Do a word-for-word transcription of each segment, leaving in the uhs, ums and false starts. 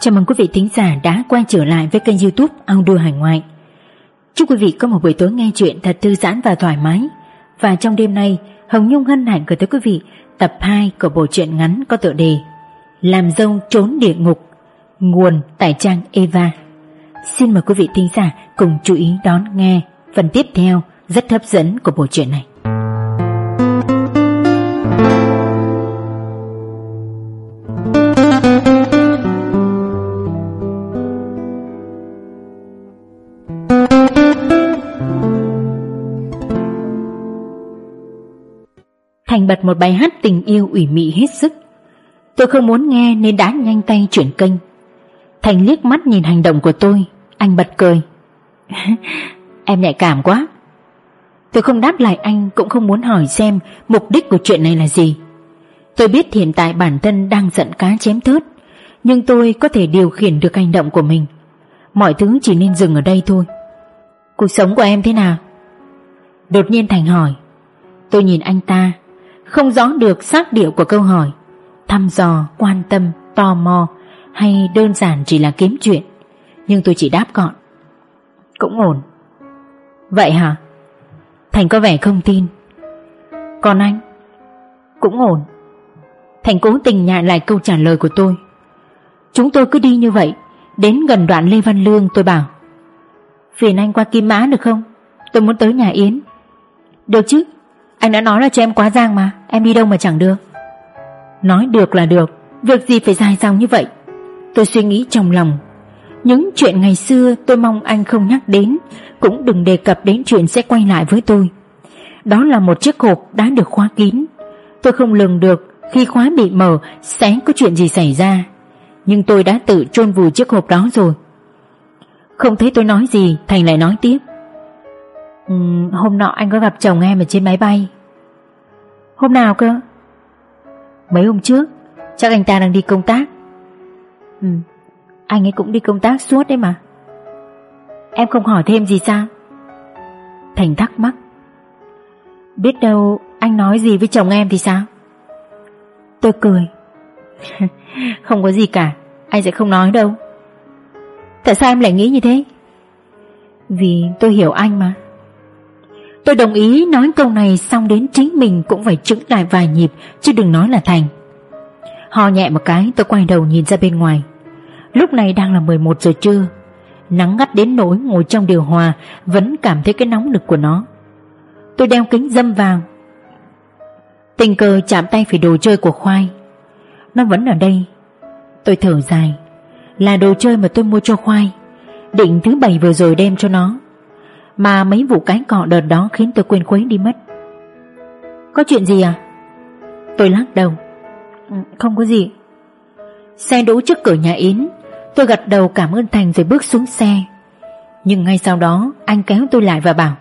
Chào mừng quý vị thính giả đã quay trở lại với kênh YouTube Audio Hải Ngoại. Chúc quý vị có một buổi tối nghe chuyện thật thư giãn và thoải mái. Và trong đêm nay, Hồng Nhung hân hạnh gửi tới quý vị tập hai của bộ truyện ngắn có tựa đề Làm dâu trốn địa ngục, nguồn tại trang Eva. Xin mời quý vị thính giả cùng chú ý đón nghe phần tiếp theo rất hấp dẫn của bộ truyện này. Thành bật một bài hát tình yêu ủy mị hết sức. Tôi không muốn nghe nên đã nhanh tay chuyển kênh. Thành liếc mắt nhìn hành động của tôi, anh bật cười. Em nhạy cảm quá. Tôi không đáp lại anh, cũng không muốn hỏi xem mục đích của chuyện này là gì. Tôi biết hiện tại bản thân đang giận cá chém thớt, nhưng tôi có thể điều khiển được hành động của mình. Mọi thứ chỉ nên dừng ở đây thôi. Cuộc sống của em thế nào? Đột nhiên Thành hỏi. Tôi nhìn anh ta, không rõ được xác điệu của câu hỏi, thăm dò, quan tâm, tò mò hay đơn giản chỉ là kiếm chuyện. Nhưng tôi chỉ đáp gọn. Cũng ổn. Vậy hả? Thành có vẻ không tin. Còn anh? Cũng ổn. Thành cố tình nhại lại câu trả lời của tôi. Chúng tôi cứ đi như vậy. Đến gần đoạn Lê Văn Lương tôi bảo, phiền anh qua Kim Mã được không? Tôi muốn tới nhà Yến. Được chứ, anh đã nói là cho em quá giang mà. Em đi đâu mà chẳng được. Nói được là được, việc gì phải dài dòng như vậy? Tôi suy nghĩ trong lòng. Những chuyện ngày xưa tôi mong anh không nhắc đến, cũng đừng đề cập đến chuyện sẽ quay lại với tôi. Đó là một chiếc hộp đã được khóa kín. Tôi không lường được khi khóa bị mở sẽ có chuyện gì xảy ra. Nhưng tôi đã tự chôn vùi chiếc hộp đó rồi. Không thấy tôi nói gì, Thành lại nói tiếp. uhm, Hôm nọ anh có gặp chồng em ở trên máy bay. Hôm nào cơ? Mấy hôm trước. Chắc anh ta đang đi công tác. Ừ, anh ấy cũng đi công tác suốt đấy mà. Em không hỏi thêm gì sao? Thành thắc mắc. Biết đâu anh nói gì với chồng em thì sao? Tôi cười. Không có gì cả, anh sẽ không nói đâu. Tại sao em lại nghĩ như thế? Vì tôi hiểu anh mà. Tôi đồng ý nói câu này, xong đến chính mình cũng phải chững lại vài nhịp, chứ đừng nói là Thành. Ho nhẹ một cái, tôi quay đầu nhìn ra bên ngoài. Lúc này đang là mười một giờ trưa. Nắng gắt đến nỗi ngồi trong điều hòa vẫn cảm thấy cái nóng nực của nó. Tôi đeo kính râm vào, tình cờ chạm tay phải đồ chơi của Khoai. Nó vẫn ở đây. Tôi thở dài. Là đồ chơi mà tôi mua cho Khoai, định thứ bảy vừa rồi đem cho nó, mà mấy vụ cái cọ đợt đó khiến tôi quên khuấy đi mất. Có chuyện gì à? Tôi lắc đầu. Không có gì. Xe đỗ trước cửa nhà Yến. Tôi gật đầu cảm ơn Thành rồi bước xuống xe. Nhưng ngay sau đó anh kéo tôi lại và bảo,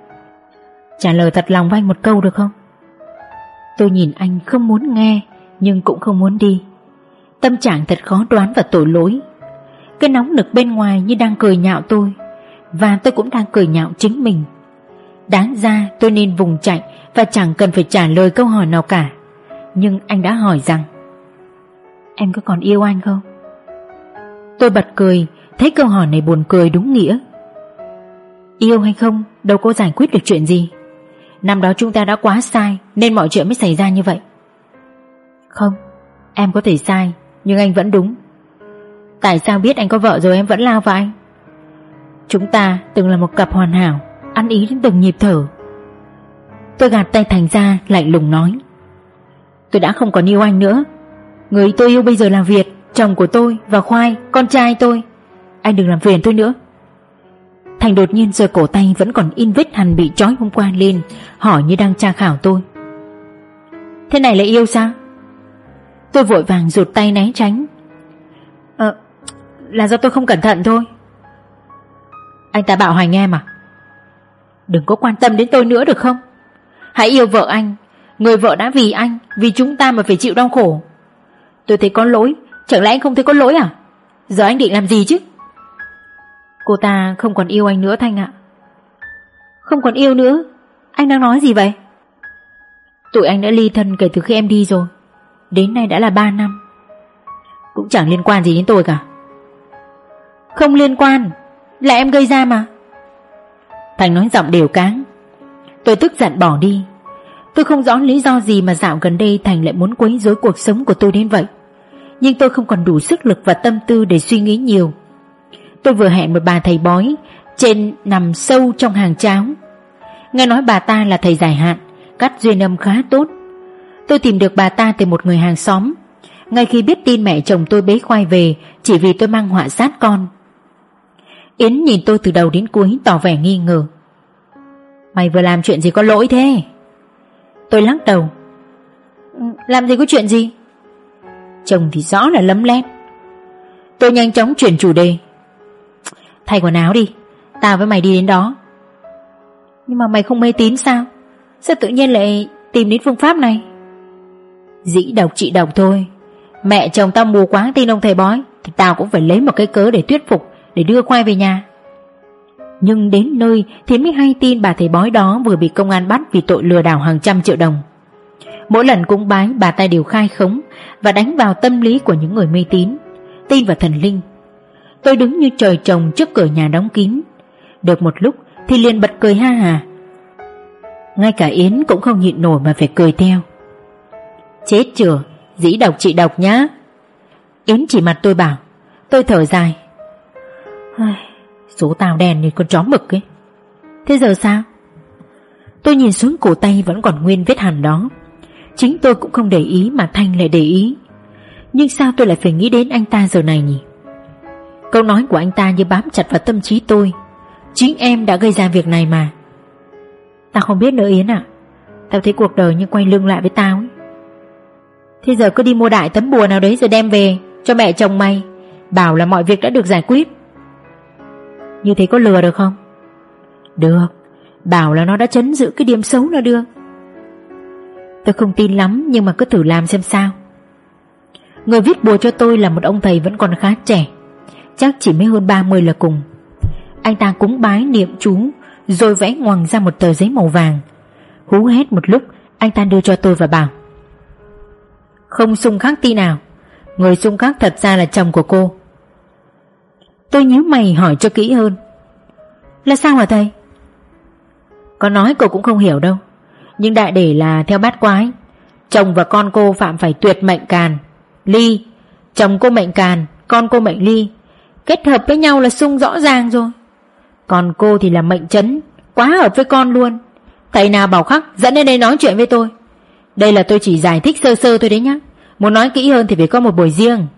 trả lời thật lòng với anh một câu được không? Tôi nhìn anh không muốn nghe, nhưng cũng không muốn đi. Tâm trạng thật khó đoán và tội lỗi. Cái nóng nực bên ngoài như đang cười nhạo tôi, và tôi cũng đang cười nhạo chính mình. Đáng ra tôi nên vùng chạy và chẳng cần phải trả lời câu hỏi nào cả. Nhưng anh đã hỏi rằng, em có còn yêu anh không? Tôi bật cười, thấy câu hỏi này buồn cười đúng nghĩa. Yêu hay không đâu có giải quyết được chuyện gì. Năm đó chúng ta đã quá sai nên mọi chuyện mới xảy ra như vậy. Không, em có thể sai, nhưng anh vẫn đúng. Tại sao biết anh có vợ rồi em vẫn lao vào anh? Chúng ta từng là một cặp hoàn hảo, ăn ý đến từng nhịp thở. Tôi gạt tay Thành ra, lạnh lùng nói, tôi đã không còn yêu anh nữa. Người tôi yêu bây giờ là Việt, chồng của tôi, và Khoai, con trai tôi. Anh đừng làm phiền tôi nữa. Thành đột nhiên giơ cổ tay vẫn còn in vết hằn bị trói hôm qua lên, hỏi như đang tra khảo tôi. Thế này là yêu sao? Tôi vội vàng rụt tay né tránh. Ờ, là do tôi không cẩn thận thôi. Anh ta bạo hành em à? Đừng có quan tâm đến tôi nữa được không? Hãy yêu vợ anh. Người vợ đã vì anh, vì chúng ta mà phải chịu đau khổ. Tôi thấy có lỗi, chẳng lẽ anh không thấy có lỗi à? Giờ anh định làm gì chứ? Cô ta không còn yêu anh nữa Thanh ạ. Không còn yêu nữa? Anh đang nói gì vậy? Tụi anh đã ly thân kể từ khi em đi rồi. Đến nay đã là ba năm. Cũng chẳng liên quan gì đến tôi cả. Không liên quan, là em gây ra mà. Thành nói giọng đều cáng. Tôi tức giận bỏ đi. Tôi không rõ lý do gì mà dạo gần đây Thành lại muốn quấy rối cuộc sống của tôi đến vậy. Nhưng tôi không còn đủ sức lực và tâm tư để suy nghĩ nhiều. Tôi vừa hẹn một bà thầy bói trên nằm sâu trong hàng cháo. Nghe nói bà ta là thầy giải hạn, cắt duyên âm khá tốt. Tôi tìm được bà ta từ một người hàng xóm, ngay khi biết tin mẹ chồng tôi bế khoai về chỉ vì tôi mang họa sát con. Yến nhìn tôi từ đầu đến cuối tỏ vẻ nghi ngờ. Mày vừa làm chuyện gì có lỗi thế? Tôi lắc đầu. Làm gì có chuyện gì? Chồng thì rõ là lấm lét. Tôi nhanh chóng chuyển chủ đề. Thay quần áo đi, tao với mày đi đến đó. Nhưng mà mày không mê tín sao? Sao tự nhiên lại tìm đến phương pháp này? Dĩ độc trị độc thôi. Mẹ chồng tao mù quáng tin ông thầy bói thì tao cũng phải lấy một cái cớ để thuyết phục, để đưa khoai về nhà. Nhưng đến nơi thì mới hay tin bà thầy bói đó vừa bị công an bắt vì tội lừa đảo hàng trăm triệu đồng. Mỗi lần cúng bái bà ta đều khai khống và đánh vào tâm lý của những người mê tín, tin vào thần linh. Tôi đứng như trời trồng trước cửa nhà đóng kín. Được một lúc thì liền bật cười ha hà. Ngay cả Yến cũng không nhịn nổi mà phải cười theo. Chết chửa, dĩ độc trị độc nhá. Yến chỉ mặt tôi bảo. Tôi thở dài. Số tao đen như con chó mực ấy. Thế giờ sao? Tôi nhìn xuống cổ tay vẫn còn nguyên vết hằn đó. Chính tôi cũng không để ý mà Thanh lại để ý. Nhưng sao tôi lại phải nghĩ đến anh ta giờ này nhỉ? Câu nói của anh ta như bám chặt vào tâm trí tôi. Chính em đã gây ra việc này mà. Tao không biết nữa Yến ạ. Tao thấy cuộc đời như quay lưng lại với tao ấy. Thế giờ cứ đi mua đại tấm bùa nào đấy rồi đem về cho mẹ chồng mày, bảo là mọi việc đã được giải quyết. Như thế có lừa được không? Được. Bảo là nó đã trấn giữ cái điểm xấu là được. Tôi không tin lắm, nhưng mà cứ thử làm xem sao. Người viết bùa cho tôi là một ông thầy vẫn còn khá trẻ, chắc chỉ mới hơn ba mươi là cùng. Anh ta cúng bái niệm chú rồi vẽ ngoằng ra một tờ giấy màu vàng. Hú hét một lúc, anh ta đưa cho tôi và bảo: Không xung khắc tí nào. Người xung khắc thật ra là chồng của cô. Tôi nhíu mày hỏi cho kỹ hơn. Là sao hả thầy? Có nói cô cũng không hiểu đâu, nhưng đại để là theo bát quái. Chồng và con cô phạm phải tuyệt mệnh càn ly. Chồng cô mệnh càn, con cô mệnh ly, kết hợp với nhau là xung rõ ràng rồi. Còn cô thì là mệnh chấn, quá hợp với con luôn. Thầy nào bảo khắc dẫn đến đây nói chuyện với tôi. Đây là tôi chỉ giải thích sơ sơ thôi đấy nhá. Muốn nói kỹ hơn thì phải có một buổi riêng.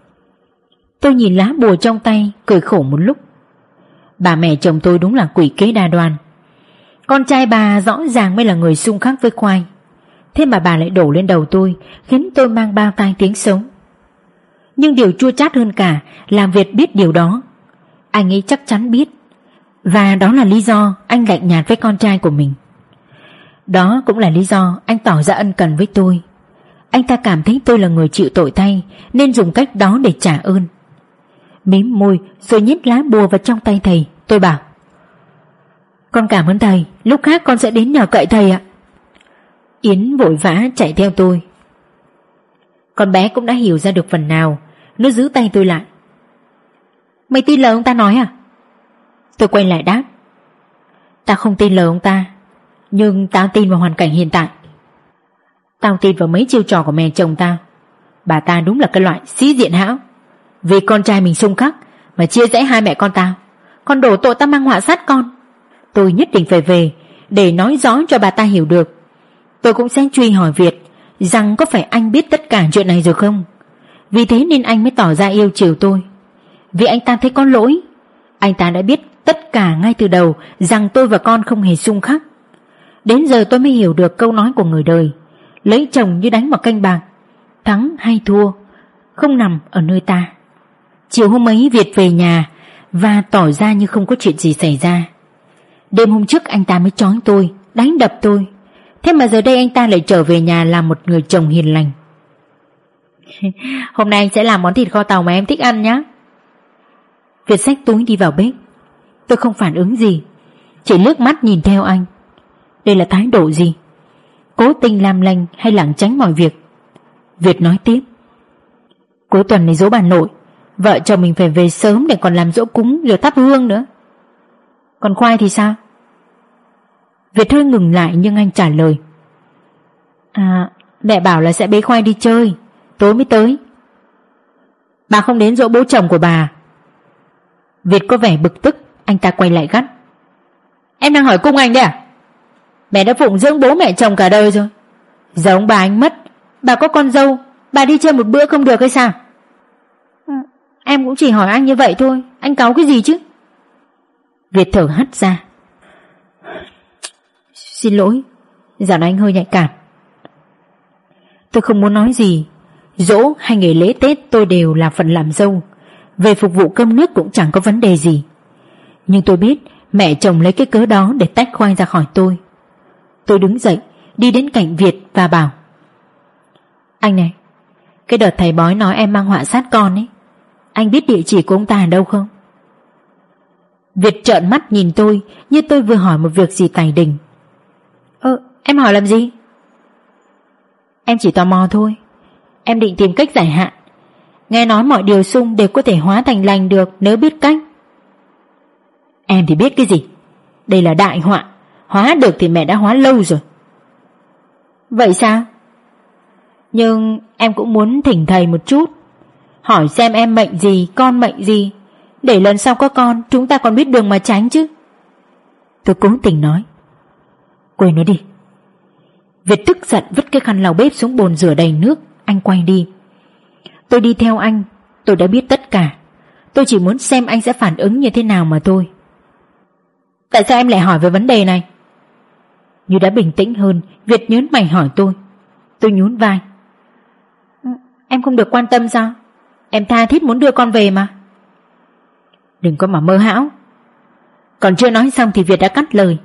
Tôi nhìn lá bùa trong tay, cười khổ một lúc. Bà mẹ chồng tôi đúng là quỷ kế đa đoan. Con trai bà rõ ràng mới là người xung khắc với khoai, thế mà bà lại đổ lên đầu tôi, khiến tôi mang bao tai tiếng xấu. Nhưng điều chua chát hơn cả là Việt biết điều đó. Anh ấy chắc chắn biết, và đó là lý do anh lạnh nhạt với con trai của mình. Đó cũng là lý do anh tỏ ra ân cần với tôi. Anh ta cảm thấy tôi là người chịu tội thay, nên dùng cách đó để trả ơn. Mím môi rồi nhét lá bùa vào trong tay thầy. Tôi bảo: Con cảm ơn thầy, lúc khác con sẽ đến nhờ cậy thầy ạ. Yến vội vã chạy theo tôi. Con bé cũng đã hiểu ra được phần nào. Nó giữ tay tôi lại. Mày tin lời ông ta nói à? Tôi quay lại đáp: Tao không tin lời ông ta, nhưng tao tin vào hoàn cảnh hiện tại. Tao tin vào mấy chiêu trò của mẹ chồng tao. Bà ta đúng là cái loại sĩ diện hão. Vì con trai mình xung khắc mà chia rẽ hai mẹ con tao, còn đổ tội tao mang họa sát con. Tôi nhất định phải về để nói rõ cho bà ta hiểu được. Tôi cũng sẽ truy hỏi Việt rằng có phải anh biết tất cả chuyện này rồi không. Vì thế nên anh mới tỏ ra yêu chiều tôi. Vì anh ta thấy có lỗi. Anh ta đã biết tất cả ngay từ đầu rằng tôi và con không hề xung khắc. Đến giờ tôi mới hiểu được câu nói của người đời: lấy chồng như đánh vào canh bạc, thắng hay thua không nằm ở nơi ta. Chiều hôm ấy Việt về nhà và tỏ ra như không có chuyện gì xảy ra. Đêm hôm trước anh ta mới trói tôi, đánh đập tôi. Thế mà giờ đây anh ta lại trở về nhà làm một người chồng hiền lành. Hôm nay anh sẽ làm món thịt kho tàu mà em thích ăn nhé. Việt xách túi đi vào bếp. Tôi không phản ứng gì, chỉ liếc mắt nhìn theo anh. Đây là thái độ gì? Cố tình làm lành hay lảng tránh mọi việc? Việt nói tiếp: Cuối tuần này giỗ bà nội, Vợ chồng mình phải về sớm để còn làm giỗ cúng rồi thắp hương nữa. Còn Khoai thì sao? Việt hơi ngừng lại nhưng anh trả lời: À, mẹ bảo là sẽ bế Khoai đi chơi, tối mới tới. Bà không đến giỗ bố chồng của bà? Việt có vẻ bực tức. Anh ta quay lại gắt: Em đang hỏi cung anh đấy à? Mẹ đã phụng dưỡng bố mẹ chồng cả đời rồi. Giờ ông bà anh mất, bà có con dâu, bà đi chơi một bữa không được hay sao? Ừ, em cũng chỉ hỏi anh như vậy thôi. Anh cáu cái gì chứ? Việt thở hắt ra: Xin lỗi, dạo này anh hơi nhạy cảm. Tôi không muốn nói gì. Giỗ hay ngày lễ Tết tôi đều là phần làm dâu. Về phục vụ cơm nước cũng chẳng có vấn đề gì. Nhưng tôi biết mẹ chồng lấy cái cớ đó để tách Khoai ra khỏi tôi. Tôi đứng dậy, đi đến cạnh Việt và bảo: Anh này, cái đợt thầy bói nói em mang họa sát con ấy, anh biết địa chỉ của ông ta ở đâu không? Việt trợn mắt nhìn tôi như tôi vừa hỏi một việc gì tài đình. Ơ, em hỏi làm gì? Em chỉ tò mò thôi. Em định tìm cách giải hạn. Nghe nói mọi điều xung đều có thể hóa thành lành được nếu biết cách. Em thì biết cái gì? Đây là đại họa. Hóa được thì mẹ đã hóa lâu rồi. Vậy sao? Nhưng em cũng muốn thỉnh thầy một chút, hỏi xem em mệnh gì, con mệnh gì, để lần sau có con chúng ta còn biết đường mà tránh chứ. Tôi cố tình nói: Quên nó đi. Việt tức giận vứt cái khăn lau bếp xuống bồn rửa đầy nước. Anh quay đi. Tôi đi theo anh. Tôi đã biết tất cả. Tôi chỉ muốn xem anh sẽ phản ứng như thế nào mà thôi. Tại sao em lại hỏi về vấn đề này? Như đã bình tĩnh hơn, Việt nhớn mày hỏi tôi. Tôi nhún vai: Em không được quan tâm sao? Em tha thiết muốn đưa con về mà. Đừng có mà mơ hão. Còn chưa nói xong thì Việt đã cắt lời: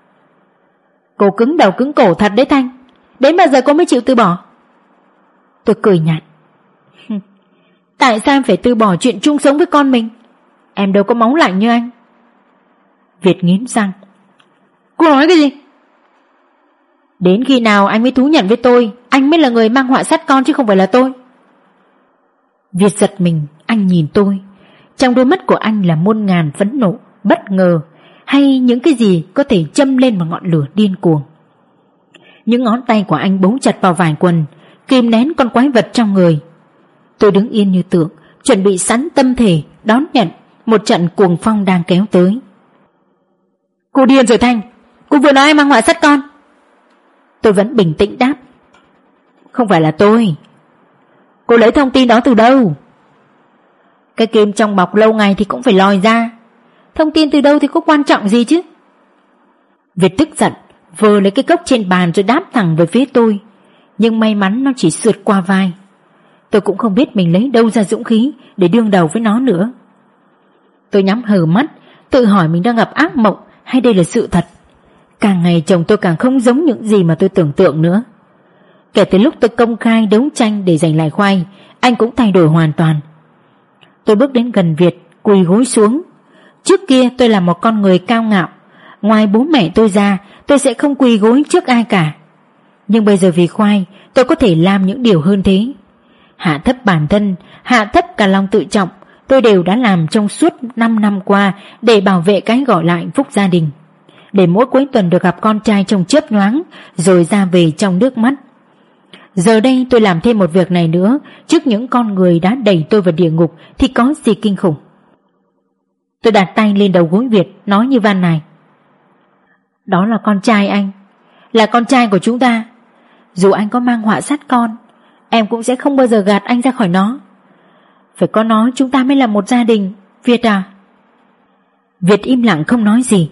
Cô cứng đầu cứng cổ thật đấy Thanh. Đến bao giờ cô mới chịu từ bỏ? Tôi cười nhạt: Tại sao em phải từ bỏ chuyện chung sống với con mình? Em đâu có máu lạnh như anh. Việt nghiến răng: Cô nói cái gì? Đến khi nào anh mới thú nhận với tôi anh mới là người mang họa sát con chứ không phải là tôi? Việt giật mình. Anh nhìn tôi. Trong đôi mắt của anh là muôn ngàn phẫn nộ, bất ngờ, hay những cái gì có thể châm lên một ngọn lửa điên cuồng. Những ngón tay của anh bấu chặt vào vải quần, kìm nén con quái vật trong người. Tôi đứng yên như tượng, chuẩn bị sẵn tâm thể đón nhận một trận cuồng phong đang kéo tới. Cô điên rồi Thanh. Cô vừa nói em mang họa sát con. Tôi vẫn bình tĩnh đáp: Không phải là tôi. Cô lấy thông tin đó từ đâu? Cái kim trong bọc lâu ngày thì cũng phải lòi ra. Thông tin từ đâu thì có quan trọng gì chứ? Việt tức giận vơ lấy cái cốc trên bàn rồi đáp thẳng về phía tôi. Nhưng may mắn nó chỉ sượt qua vai. Tôi cũng không biết mình lấy đâu ra dũng khí để đương đầu với nó nữa. Tôi nhắm hờ mắt, tự hỏi mình đang gặp ác mộng hay đây là sự thật. Càng ngày chồng tôi càng không giống những gì mà tôi tưởng tượng nữa. Kể từ lúc tôi công khai đấu tranh để giành lại Khoai, anh cũng thay đổi hoàn toàn. Tôi bước đến gần Việt, quỳ gối xuống. Trước kia tôi là một con người cao ngạo. Ngoài bố mẹ tôi ra, tôi sẽ không quỳ gối trước ai cả. Nhưng bây giờ vì Khoai, tôi có thể làm những điều hơn thế. Hạ thấp bản thân, hạ thấp cả lòng tự trọng, tôi đều đã làm trong suốt năm năm qua để bảo vệ cái gọi là hạnh phúc gia đình. Để mỗi cuối tuần được gặp con trai trong chớp nhoáng, rồi ra về trong nước mắt. Giờ đây tôi làm thêm một việc này nữa, trước những con người đã đẩy tôi vào địa ngục thì có gì kinh khủng. Tôi đặt tay lên đầu gối Việt, nói như van nài: Đó là con trai anh, là con trai của chúng ta. Dù anh có mang họa sát con, em cũng sẽ không bao giờ gạt anh ra khỏi nó. Phải có nó chúng ta mới là một gia đình, Việt à. Việt im lặng không nói gì.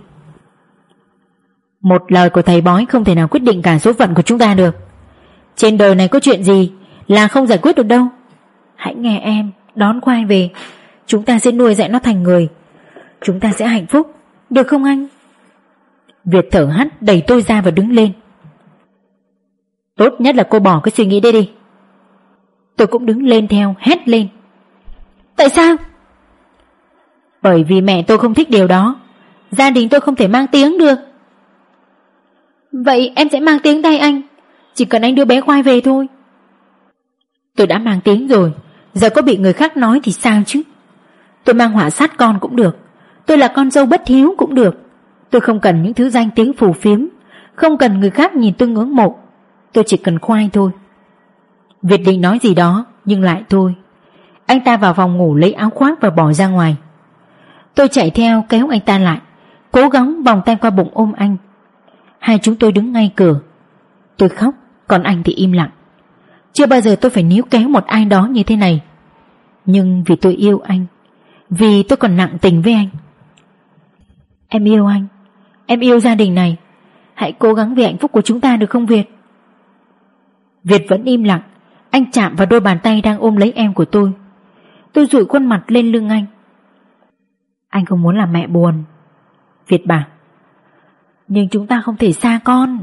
Một lời của thầy bói không thể nào quyết định cả số phận của chúng ta được. Trên đời này có chuyện gì là không giải quyết được đâu. Hãy nghe em, đón Khoai về. Chúng ta sẽ nuôi dạy nó thành người. Chúng ta sẽ hạnh phúc, được không anh? Việt thở hắt đẩy tôi ra và đứng lên. Tốt nhất là cô bỏ cái suy nghĩ đấy đi. Tôi cũng đứng lên theo, hét lên: Tại sao? Bởi vì mẹ tôi không thích điều đó. Gia đình tôi không thể mang tiếng được. Vậy em sẽ mang tiếng thay anh, chỉ cần anh đưa bé Khoai về thôi. Tôi đã mang tiếng rồi, giờ có bị người khác nói thì sao chứ? Tôi mang họa sát con cũng được, tôi là con dâu bất hiếu cũng được. Tôi không cần những thứ danh tiếng phù phiếm, không cần người khác nhìn tôi ngưỡng mộ. Tôi chỉ cần khoai thôi. Việt định nói gì đó nhưng lại thôi. Anh ta vào phòng ngủ lấy áo khoác và bỏ ra ngoài. Tôi chạy theo kéo anh ta lại, cố gắng vòng tay qua bụng ôm anh. Hai chúng tôi đứng ngay cửa. Tôi khóc, còn anh thì im lặng. Chưa bao giờ tôi phải níu kéo một ai đó như thế này. Nhưng vì tôi yêu anh, vì tôi còn nặng tình với anh. Em yêu anh, em yêu gia đình này. Hãy cố gắng vì hạnh phúc của chúng ta được không Việt? Việt vẫn im lặng. Anh chạm vào đôi bàn tay đang ôm lấy em của tôi. Tôi dụi khuôn mặt lên lưng anh. Anh không muốn làm mẹ buồn, Việt bảo. Nhưng chúng ta không thể xa con.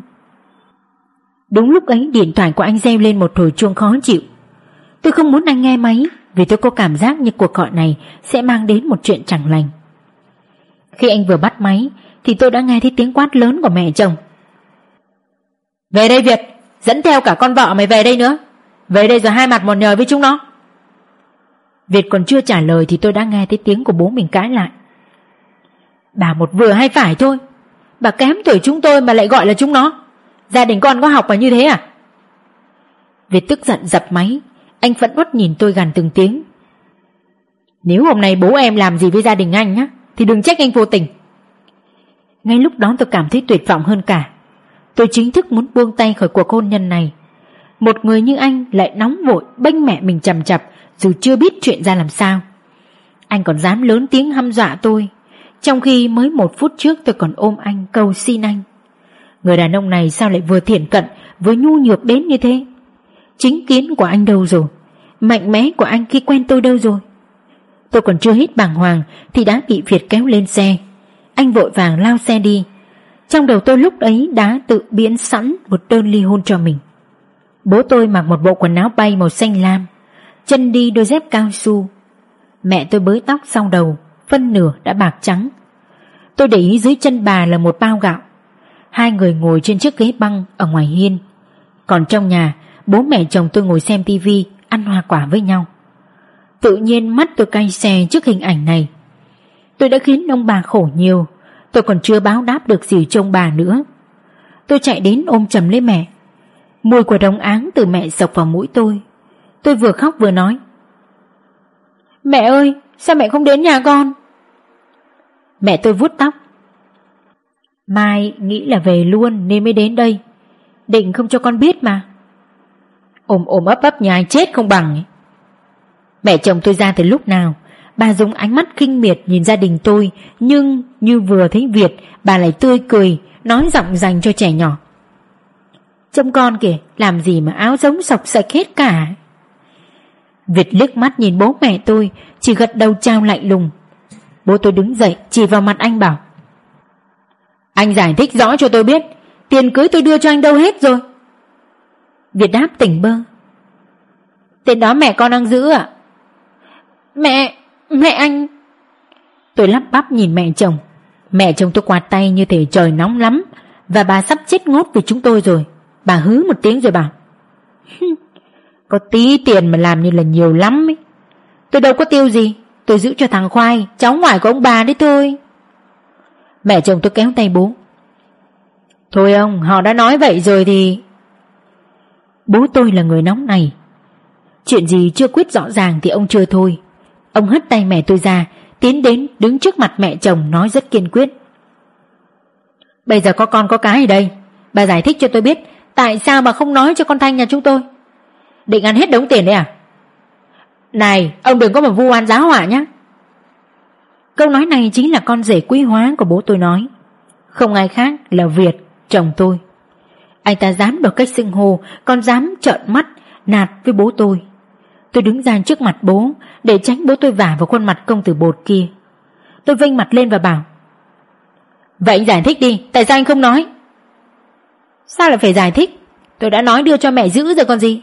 Đúng lúc ấy điện thoại của anh reo lên một hồi chuông khó chịu. Tôi không muốn anh nghe máy, vì tôi có cảm giác như cuộc gọi này sẽ mang đến một chuyện chẳng lành. Khi anh vừa bắt máy thì tôi đã nghe thấy tiếng quát lớn của mẹ chồng. Về đây Việt, dẫn theo cả con vợ mày về đây nữa. Về đây rồi hai mặt một nhời với chúng nó. Việt còn chưa trả lời thì tôi đã nghe thấy tiếng của bố mình cãi lại. Bà một vừa hay phải thôi. Bà kém tuổi chúng tôi mà lại gọi là chúng nó. Gia đình con có học mà như thế à? Việt tức giận dập máy. Anh phẫn uất nhìn tôi gằn từng tiếng. Nếu hôm nay bố em làm gì với gia đình anh á, thì đừng trách anh vô tình. Ngay lúc đó tôi cảm thấy tuyệt vọng hơn cả. Tôi chính thức muốn buông tay khỏi cuộc hôn nhân này. Một người như anh lại nóng vội bênh mẹ mình chằm chặp, dù chưa biết chuyện ra làm sao. Anh còn dám lớn tiếng hăm dọa tôi, trong khi mới một phút trước tôi còn ôm anh cầu xin anh. Người đàn ông này sao lại vừa thiển cận vừa nhu nhược đến như thế? Chính kiến của anh đâu rồi? Mạnh mẽ của anh khi quen tôi đâu rồi? Tôi còn chưa hết bàng hoàng thì đã bị Việt kéo lên xe. Anh vội vàng lao xe đi. Trong đầu tôi lúc ấy đã tự biến sẵn một đơn ly hôn cho mình. Bố tôi mặc một bộ quần áo bay màu xanh lam, chân đi đôi dép cao su. Mẹ tôi bới tóc sau đầu, phân nửa đã bạc trắng. Tôi để ý dưới chân bà là một bao gạo. Hai người ngồi trên chiếc ghế băng ở ngoài hiên. Còn trong nhà, bố mẹ chồng tôi ngồi xem tivi, ăn hoa quả với nhau. Tự nhiên mắt tôi cay xè trước hình ảnh này. Tôi đã khiến ông bà khổ nhiều. Tôi còn chưa báo đáp được gì cho ông bà nữa. Tôi chạy đến ôm chầm lấy mẹ. Mùi của đống áng từ mẹ sộc vào mũi tôi. Tôi vừa khóc vừa nói. Mẹ ơi, sao mẹ không đến nhà con? Mẹ tôi vuốt tóc. Mai nghĩ là về luôn nên mới đến đây. Định không cho con biết mà. Ôm ôm ấp ấp nhà ai chết không bằng ấy. Mẹ chồng tôi ra từ lúc nào? Bà dùng ánh mắt khinh miệt nhìn gia đình tôi, nhưng như vừa thấy Việt, bà lại tươi cười, nói giọng dành cho trẻ nhỏ. Trông con kìa, làm gì mà áo giống sọc sạch hết cả. Việt liếc mắt nhìn bố mẹ tôi, chỉ gật đầu chào lạnh lùng. Bố tôi đứng dậy chỉ vào mặt anh bảo. Anh giải thích rõ cho tôi biết, tiền cưới tôi đưa cho anh đâu hết rồi? Việt đáp tỉnh bơ. Tiền đó mẹ con đang giữ ạ. À? Mẹ, mẹ anh. Tôi lắp bắp nhìn mẹ chồng. Mẹ chồng tôi quạt tay như thể trời nóng lắm, và bà sắp chết ngốt vì chúng tôi rồi. Bà hứ một tiếng rồi bảo. Có tí tiền mà làm như là nhiều lắm ấy. Tôi đâu có tiêu gì, tôi giữ cho thằng Khoai, cháu ngoại của ông bà đấy thôi. Mẹ chồng tôi kéo tay bố. Thôi ông, họ đã nói vậy rồi thì... Bố tôi là người nóng này. Chuyện gì chưa quyết rõ ràng thì ông chưa thôi. Ông hất tay mẹ tôi ra, tiến đến đứng trước mặt mẹ chồng nói rất kiên quyết. Bây giờ có con có cái ở đây, bà giải thích cho tôi biết tại sao bà không nói cho con Thanh nhà chúng tôi. Định ăn hết đống tiền đấy à? Này, ông đừng có mà vu oan giáo họa nhé. Câu nói này chính là con rể quý hóa của bố tôi nói. Không ai khác là Việt, chồng tôi. Anh ta dám đổi cách xưng hô, còn dám trợn mắt nạt với bố tôi. Tôi đứng ra trước mặt bố để tránh bố tôi vả vào khuôn mặt công tử bột kia. Tôi vênh mặt lên và bảo. Vậy anh giải thích đi, tại sao anh không nói? Sao lại phải giải thích? Tôi đã nói đưa cho mẹ giữ rồi còn gì.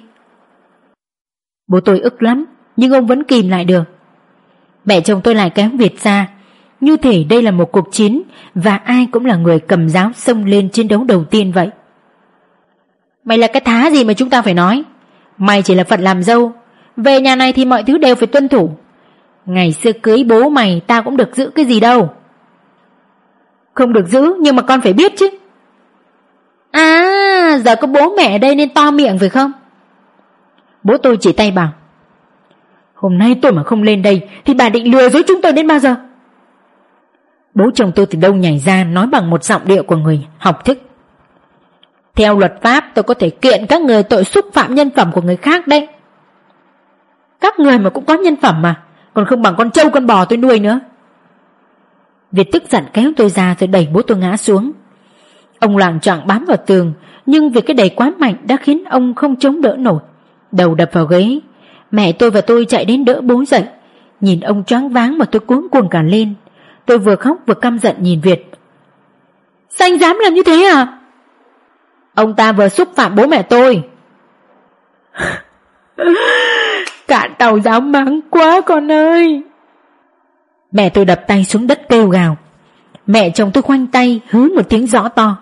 Bố tôi ức lắm, nhưng ông vẫn kìm lại được. Mẹ chồng tôi lại kéo Việt ra, như thể đây là một cuộc chiến và ai cũng là người cầm giáo xông lên chiến đấu đầu tiên vậy. Mày là cái thá gì mà chúng ta phải nói? Mày chỉ là phận làm dâu, về nhà này thì mọi thứ đều phải tuân thủ. Ngày xưa cưới bố mày tao cũng được giữ cái gì đâu. Không được giữ nhưng mà con phải biết chứ. À, giờ có bố mẹ ở đây nên to miệng phải không? Bố tôi chỉ tay bảo, hôm nay tôi mà không lên đây thì bà định lừa dối chúng tôi đến bao giờ? Bố chồng tôi từ đâu nhảy ra nói bằng một giọng điệu của người học thức. Theo luật pháp tôi có thể kiện các người tội xúc phạm nhân phẩm của người khác đấy. Các người mà cũng có nhân phẩm mà, còn không bằng con trâu con bò tôi nuôi nữa. Việt tức giận kéo tôi ra rồi đẩy bố tôi ngã xuống. Ông loạng choạng bám vào tường, nhưng vì cái đẩy quá mạnh đã khiến ông không chống đỡ nổi, đầu đập vào ghế. Mẹ tôi và tôi chạy đến đỡ bố dậy. Nhìn ông choáng váng mà tôi cuống cuồng cả lên. Tôi vừa khóc vừa căm giận nhìn Việt. Sao anh dám làm như thế à? Ông ta vừa xúc phạm bố mẹ tôi. Cạn tàu dám mắng quá con ơi. Mẹ tôi đập tay xuống đất kêu gào. Mẹ chồng tôi khoanh tay hứ một tiếng rõ to.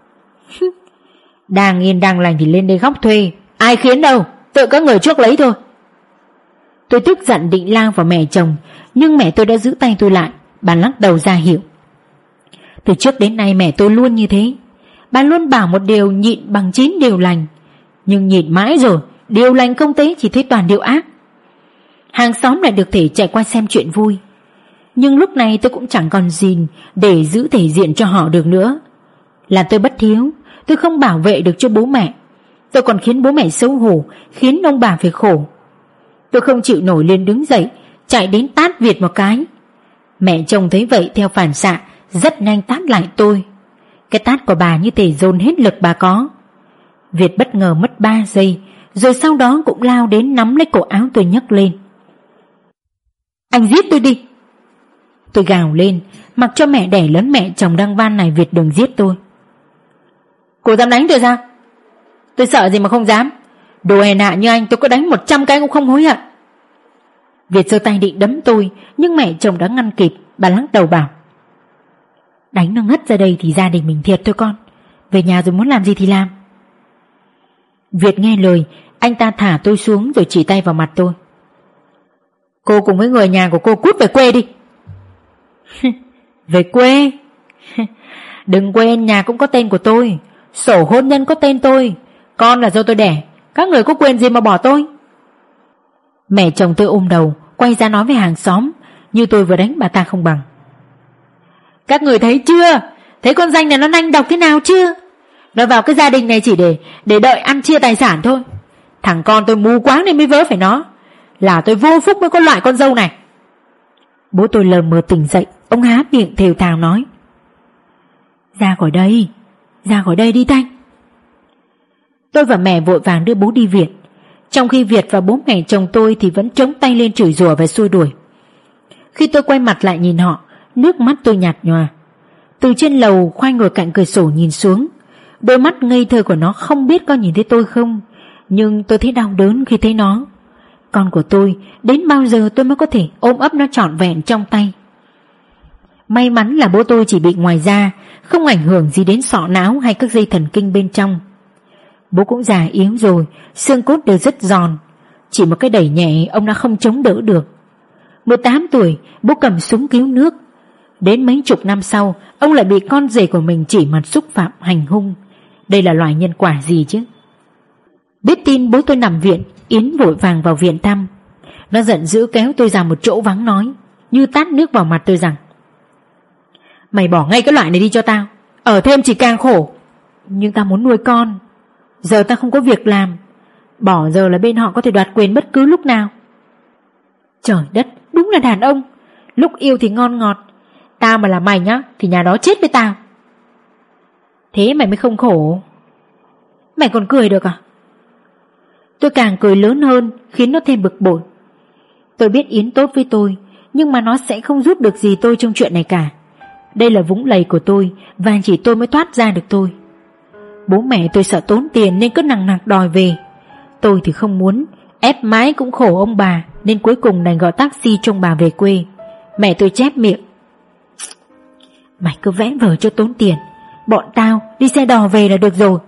Đang yên đang lành thì lên đây góc thuê. Ai khiến đâu, tự các người chuốc lấy thôi. Tôi tức giận định lao vào mẹ chồng, nhưng mẹ tôi đã giữ tay tôi lại. Bà lắc đầu ra hiệu. Từ trước đến nay mẹ tôi luôn như thế. Bà luôn bảo một điều nhịn bằng chín điều lành. Nhưng nhịn mãi rồi, điều lành không tế chỉ thấy toàn điều ác. Hàng xóm lại được thể chạy qua xem chuyện vui. Nhưng lúc này tôi cũng chẳng còn gì để giữ thể diện cho họ được nữa. Là tôi bất hiếu, tôi không bảo vệ được cho bố mẹ. Tôi còn khiến bố mẹ xấu hổ, khiến ông bà phải khổ. Tôi không chịu nổi liền đứng dậy, chạy đến tát Việt một cái. Mẹ chồng thấy vậy theo phản xạ rất nhanh tát lại tôi. Cái tát của bà như thể dồn hết lực bà có. Việt bất ngờ mất ba giây, rồi sau đó cũng lao đến nắm lấy cổ áo tôi nhấc lên. Anh giết tôi đi. Tôi gào lên, mặc cho mẹ đẻ lớn mẹ chồng đang van này Việt đừng giết tôi. Cô dám đánh tôi sao? Tôi sợ gì mà không dám. Đồ hèn hạ như anh tôi có đánh một trăm cái cũng không hối hận. Việt giơ tay định đấm tôi, nhưng mẹ chồng đã ngăn kịp. Bà lắc đầu bảo, đánh nó ngất ra đây thì gia đình mình thiệt thôi con. Về nhà rồi muốn làm gì thì làm. Việt nghe lời, anh ta thả tôi xuống rồi chỉ tay vào mặt tôi. Cô cùng với người nhà của cô cút về quê đi. Về quê? Đừng quên nhà cũng có tên của tôi, sổ hôn nhân có tên tôi, con là do tôi đẻ. Các người có quyền gì mà bỏ tôi? Mẹ chồng tôi ôm đầu, quay ra nói với hàng xóm, như tôi vừa đánh bà ta không bằng. Các người thấy chưa? Thấy con danh này nó nanh độc thế nào chưa? Nó vào cái gia đình này chỉ để Để đợi ăn chia tài sản thôi. Thằng con tôi mù quáng nên mới vớ phải nó. Là tôi vô phúc với con loại con dâu này. Bố tôi lờ mờ tỉnh dậy. Ông há miệng thều thào nói, ra khỏi đây, ra khỏi đây đi Thanh. Tôi và mẹ vội vàng đưa bố đi viện, trong khi Việt và bố mẹ chồng tôi thì vẫn chống tay lên chửi rủa và xua đuổi. Khi tôi quay mặt lại nhìn họ, nước mắt tôi nhạt nhòa. Từ trên lầu Khoai ngồi cạnh cửa sổ nhìn xuống. Đôi mắt ngây thơ của nó không biết có nhìn thấy tôi không, nhưng tôi thấy đau đớn khi thấy nó. Con của tôi, đến bao giờ tôi mới có thể ôm ấp nó trọn vẹn trong tay. May mắn là bố tôi chỉ bị ngoài da, không ảnh hưởng gì đến sọ não hay các dây thần kinh bên trong. Bố cũng già yếu rồi, xương cốt đều rất giòn. Chỉ một cái đẩy nhẹ ông đã không chống đỡ được. mười tám tuổi, bố cầm súng cứu nước. Đến mấy chục năm sau, ông lại bị con rể của mình chỉ mặt xúc phạm hành hung. Đây là loại nhân quả gì chứ? Biết tin bố tôi nằm viện, Yến vội vàng vào viện thăm. Nó giận dữ kéo tôi ra một chỗ vắng nói, như tát nước vào mặt tôi rằng, mày bỏ ngay cái loại này đi cho tao, ở thêm chỉ càng khổ. Nhưng tao muốn nuôi con, giờ tao không có việc làm, bỏ giờ là bên họ có thể đoạt quyền bất cứ lúc nào. Trời đất, đúng là đàn ông, lúc yêu thì ngon ngọt. Tao mà là mày nhá thì nhà đó chết với tao. Thế mày mới không khổ. Mày còn cười được à? Tôi càng cười lớn hơn, khiến nó thêm bực bội. Tôi biết Yến tốt với tôi, nhưng mà nó sẽ không giúp được gì tôi trong chuyện này cả. Đây là vũng lầy của tôi, và chỉ tôi mới thoát ra được tôi. Bố mẹ tôi sợ tốn tiền nên cứ nằng nặc đòi về. Tôi thì không muốn, ép mãi cũng khổ ông bà, nên cuối cùng đành gọi taxi trông bà về quê. Mẹ tôi chép miệng, mày cứ vẽ vời cho tốn tiền, bọn tao đi xe đò về là được rồi.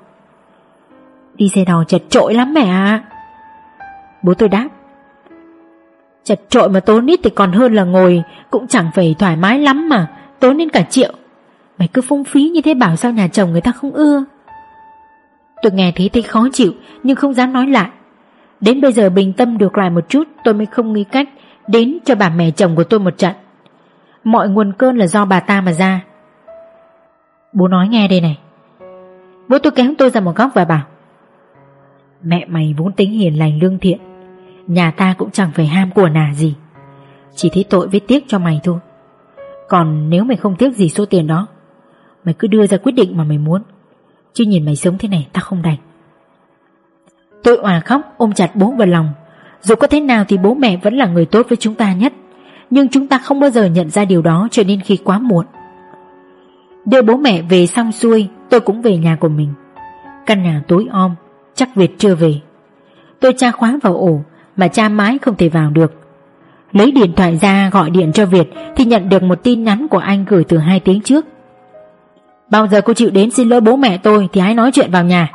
Đi xe đò chật chội lắm mẹ ạ. Bố tôi đáp, Chật trội mà tốn ít thì còn hơn là ngồi cũng chẳng phải thoải mái lắm mà tốn đến cả triệu. Mày cứ phung phí như thế bảo sao nhà chồng người ta không ưa. Tôi nghe thấy thấy khó chịu nhưng không dám nói lại. Đến bây giờ bình tâm được lại một chút, tôi mới không nghĩ cách đến cho bà mẹ chồng của tôi một trận. Mọi nguồn cơn là do bà ta mà ra. Bố nói nghe đây này. Bố tôi kéo tôi ra một góc và bảo: mẹ mày vốn tính hiền lành lương thiện, nhà ta cũng chẳng phải ham của nà gì, chỉ thấy tội với tiếc cho mày thôi. Còn nếu mày không tiếc gì số tiền đó, mày cứ đưa ra quyết định mà mày muốn, chứ nhìn mày sống thế này ta không đành. Tôi òa khóc ôm chặt bố vào lòng. Dù có thế nào thì bố mẹ vẫn là người tốt với chúng ta nhất, nhưng chúng ta không bao giờ nhận ra điều đó cho đến khi quá muộn. Đưa bố mẹ về xong xuôi, tôi cũng về nhà của mình. Căn nhà tối om, chắc Việt chưa về. Tôi tra khóa vào ổ mà tra mãi không thể vào được. Lấy điện thoại ra gọi điện cho Việt thì nhận được một tin nhắn của anh gửi từ hai tiếng trước. Bao giờ cô chịu đến xin lỗi bố mẹ tôi thì hãy nói chuyện vào nhà.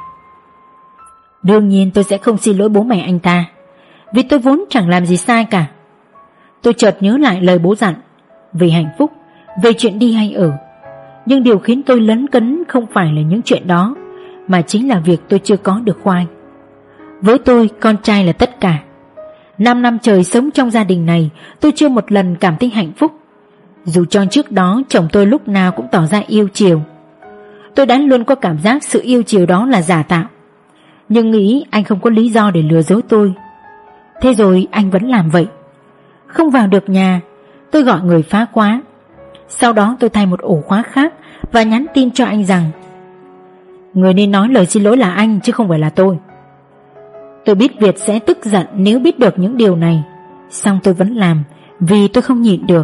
Đương nhiên tôi sẽ không xin lỗi bố mẹ anh ta, vì tôi vốn chẳng làm gì sai cả. Tôi chợt nhớ lại lời bố dặn về hạnh phúc, về chuyện đi hay ở. Nhưng điều khiến tôi lấn cấn không phải là những chuyện đó, mà chính là việc tôi chưa có được Khoai. Với tôi, con trai là tất cả. Năm năm trời sống trong gia đình này, tôi chưa một lần cảm thấy hạnh phúc. Dù cho trước đó chồng tôi lúc nào cũng tỏ ra yêu chiều, tôi đã luôn có cảm giác sự yêu chiều đó là giả tạo, nhưng nghĩ anh không có lý do để lừa dối tôi. Thế rồi anh vẫn làm vậy. Không vào được nhà, tôi gọi người phá khóa. Sau đó tôi thay một ổ khóa khác và nhắn tin cho anh rằng người nên nói lời xin lỗi là anh chứ không phải là tôi. Tôi biết Việt sẽ tức giận nếu biết được những điều này, song tôi vẫn làm vì tôi không nhịn được.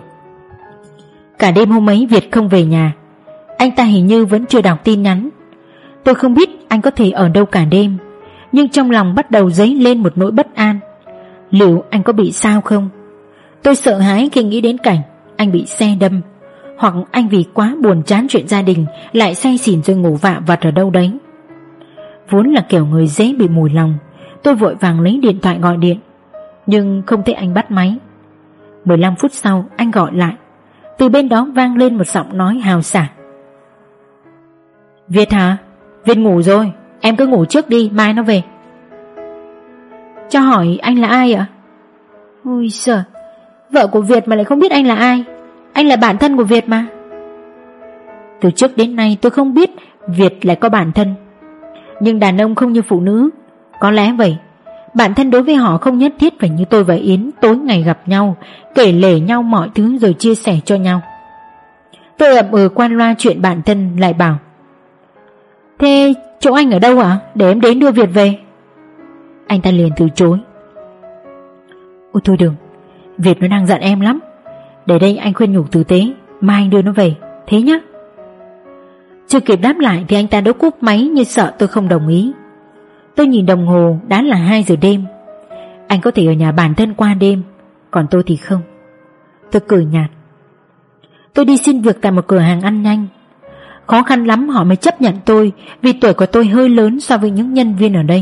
Cả đêm hôm ấy Việt không về nhà. Anh ta hình như vẫn chưa đọc tin nhắn. Tôi không biết anh có thể ở đâu cả đêm, nhưng trong lòng bắt đầu dấy lên một nỗi bất an. Liệu anh có bị sao không? Tôi sợ hãi khi nghĩ đến cảnh anh bị xe đâm, hoặc anh vì quá buồn chán chuyện gia đình lại say xỉn rồi ngủ vạ vặt ở đâu đấy. Vốn là kiểu người dễ bị mùi lòng, tôi vội vàng lấy điện thoại gọi điện, nhưng không thấy anh bắt máy. mười lăm phút sau anh gọi lại. Từ bên đó vang lên một giọng nói hào sảng. Việt hả? Việt ngủ rồi, em cứ ngủ trước đi, mai nó về. Cho hỏi anh là ai ạ? Ôi giời, vợ của Việt mà lại không biết anh là ai. Anh là bạn thân của Việt mà. Từ trước đến nay tôi không biết Việt lại có bạn thân. Nhưng đàn ông không như phụ nữ. Có lẽ vậy, bạn thân đối với họ không nhất thiết phải như tôi và Yến, tối ngày gặp nhau, kể lể nhau mọi thứ rồi chia sẻ cho nhau. Tôi ậm ừ quan loa chuyện bạn thân, lại bảo: thế chỗ anh ở đâu ạ? Để em đến đưa Việt về. Anh ta liền từ chối. Ôi thôi đừng, Việt nó đang giận em lắm. Để đây anh khuyên nhủ tử tế, mai anh đưa nó về, thế nhá. Chưa kịp đáp lại thì anh ta đã cúp máy như sợ tôi không đồng ý. Tôi nhìn đồng hồ, đã là hai giờ đêm. Anh có thể ở nhà bản thân qua đêm, còn tôi thì không. Tôi cười nhạt. Tôi đi xin việc tại một cửa hàng ăn nhanh. Khó khăn lắm họ mới chấp nhận tôi, vì tuổi của tôi hơi lớn so với những nhân viên ở đây.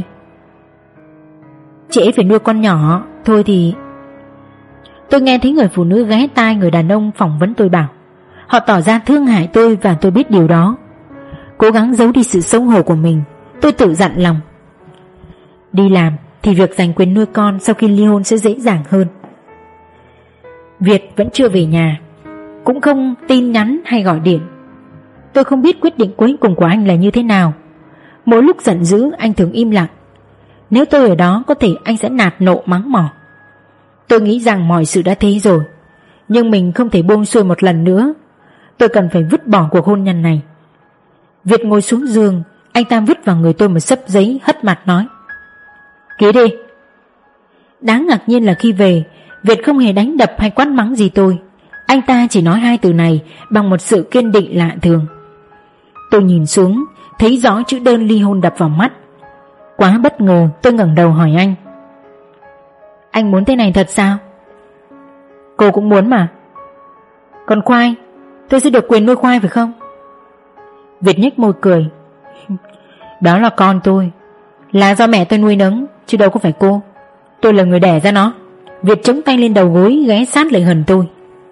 Trễ phải nuôi con nhỏ, thôi thì... Tôi nghe thấy người phụ nữ ghé tai người đàn ông phỏng vấn tôi bảo. Họ tỏ ra thương hại tôi và tôi biết điều đó. Cố gắng giấu đi sự xấu hổ của mình, tôi tự dặn lòng. Đi làm thì việc giành quyền nuôi con sau khi ly hôn sẽ dễ dàng hơn. Việt vẫn chưa về nhà, cũng không tin nhắn hay gọi điện. Tôi không biết quyết định cuối cùng của anh là như thế nào. Mỗi lúc giận dữ anh thường im lặng. Nếu tôi ở đó có thể anh sẽ nạt nộ mắng mỏ. Tôi nghĩ rằng mọi sự đã thế rồi, nhưng mình không thể buông xuôi một lần nữa. Tôi cần phải vứt bỏ cuộc hôn nhân này. Việt ngồi xuống giường, anh ta vứt vào người tôi một xấp giấy, hất mặt nói: ký đi. Đáng ngạc nhiên là khi về, Việt không hề đánh đập hay quát mắng gì tôi. Anh ta chỉ nói hai từ này bằng một sự kiên định lạ thường. Tôi nhìn xuống, thấy rõ chữ đơn ly hôn đập vào mắt. Quá bất ngờ, tôi ngẩng đầu hỏi anh: anh muốn thế này thật sao? Cô cũng muốn mà. Còn Khoai, tôi sẽ được quyền nuôi Khoai phải không? Việt nhếch môi cười. Đó là con tôi, là do mẹ tôi nuôi nấng, chứ đâu có phải cô. Tôi là người đẻ ra nó. Việt chống tay lên đầu gối, ghé sát lại gần tôi.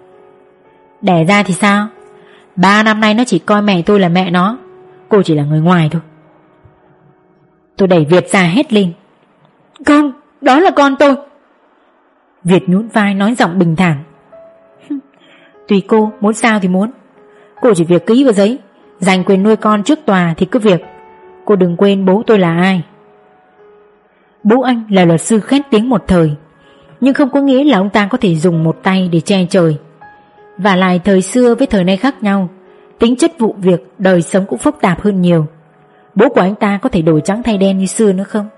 Đẻ ra thì sao? Ba năm nay nó chỉ coi mẹ tôi là mẹ nó, cô chỉ là người ngoài thôi. Tôi đẩy Việt ra hét lên. Con, đó là con tôi. Việt nhún vai nói giọng bình thản. Tùy cô, muốn sao thì muốn. Cô chỉ việc ký vào giấy, giành quyền nuôi con trước tòa thì cứ việc. Cô đừng quên bố tôi là ai. Bố anh là luật sư khét tiếng một thời, nhưng không có nghĩa là ông ta có thể dùng một tay để che trời. Và lại thời xưa với thời nay khác nhau, tính chất vụ việc, đời sống cũng phức tạp hơn nhiều. Bố của anh ta có thể đổi trắng thay đen như xưa nữa không?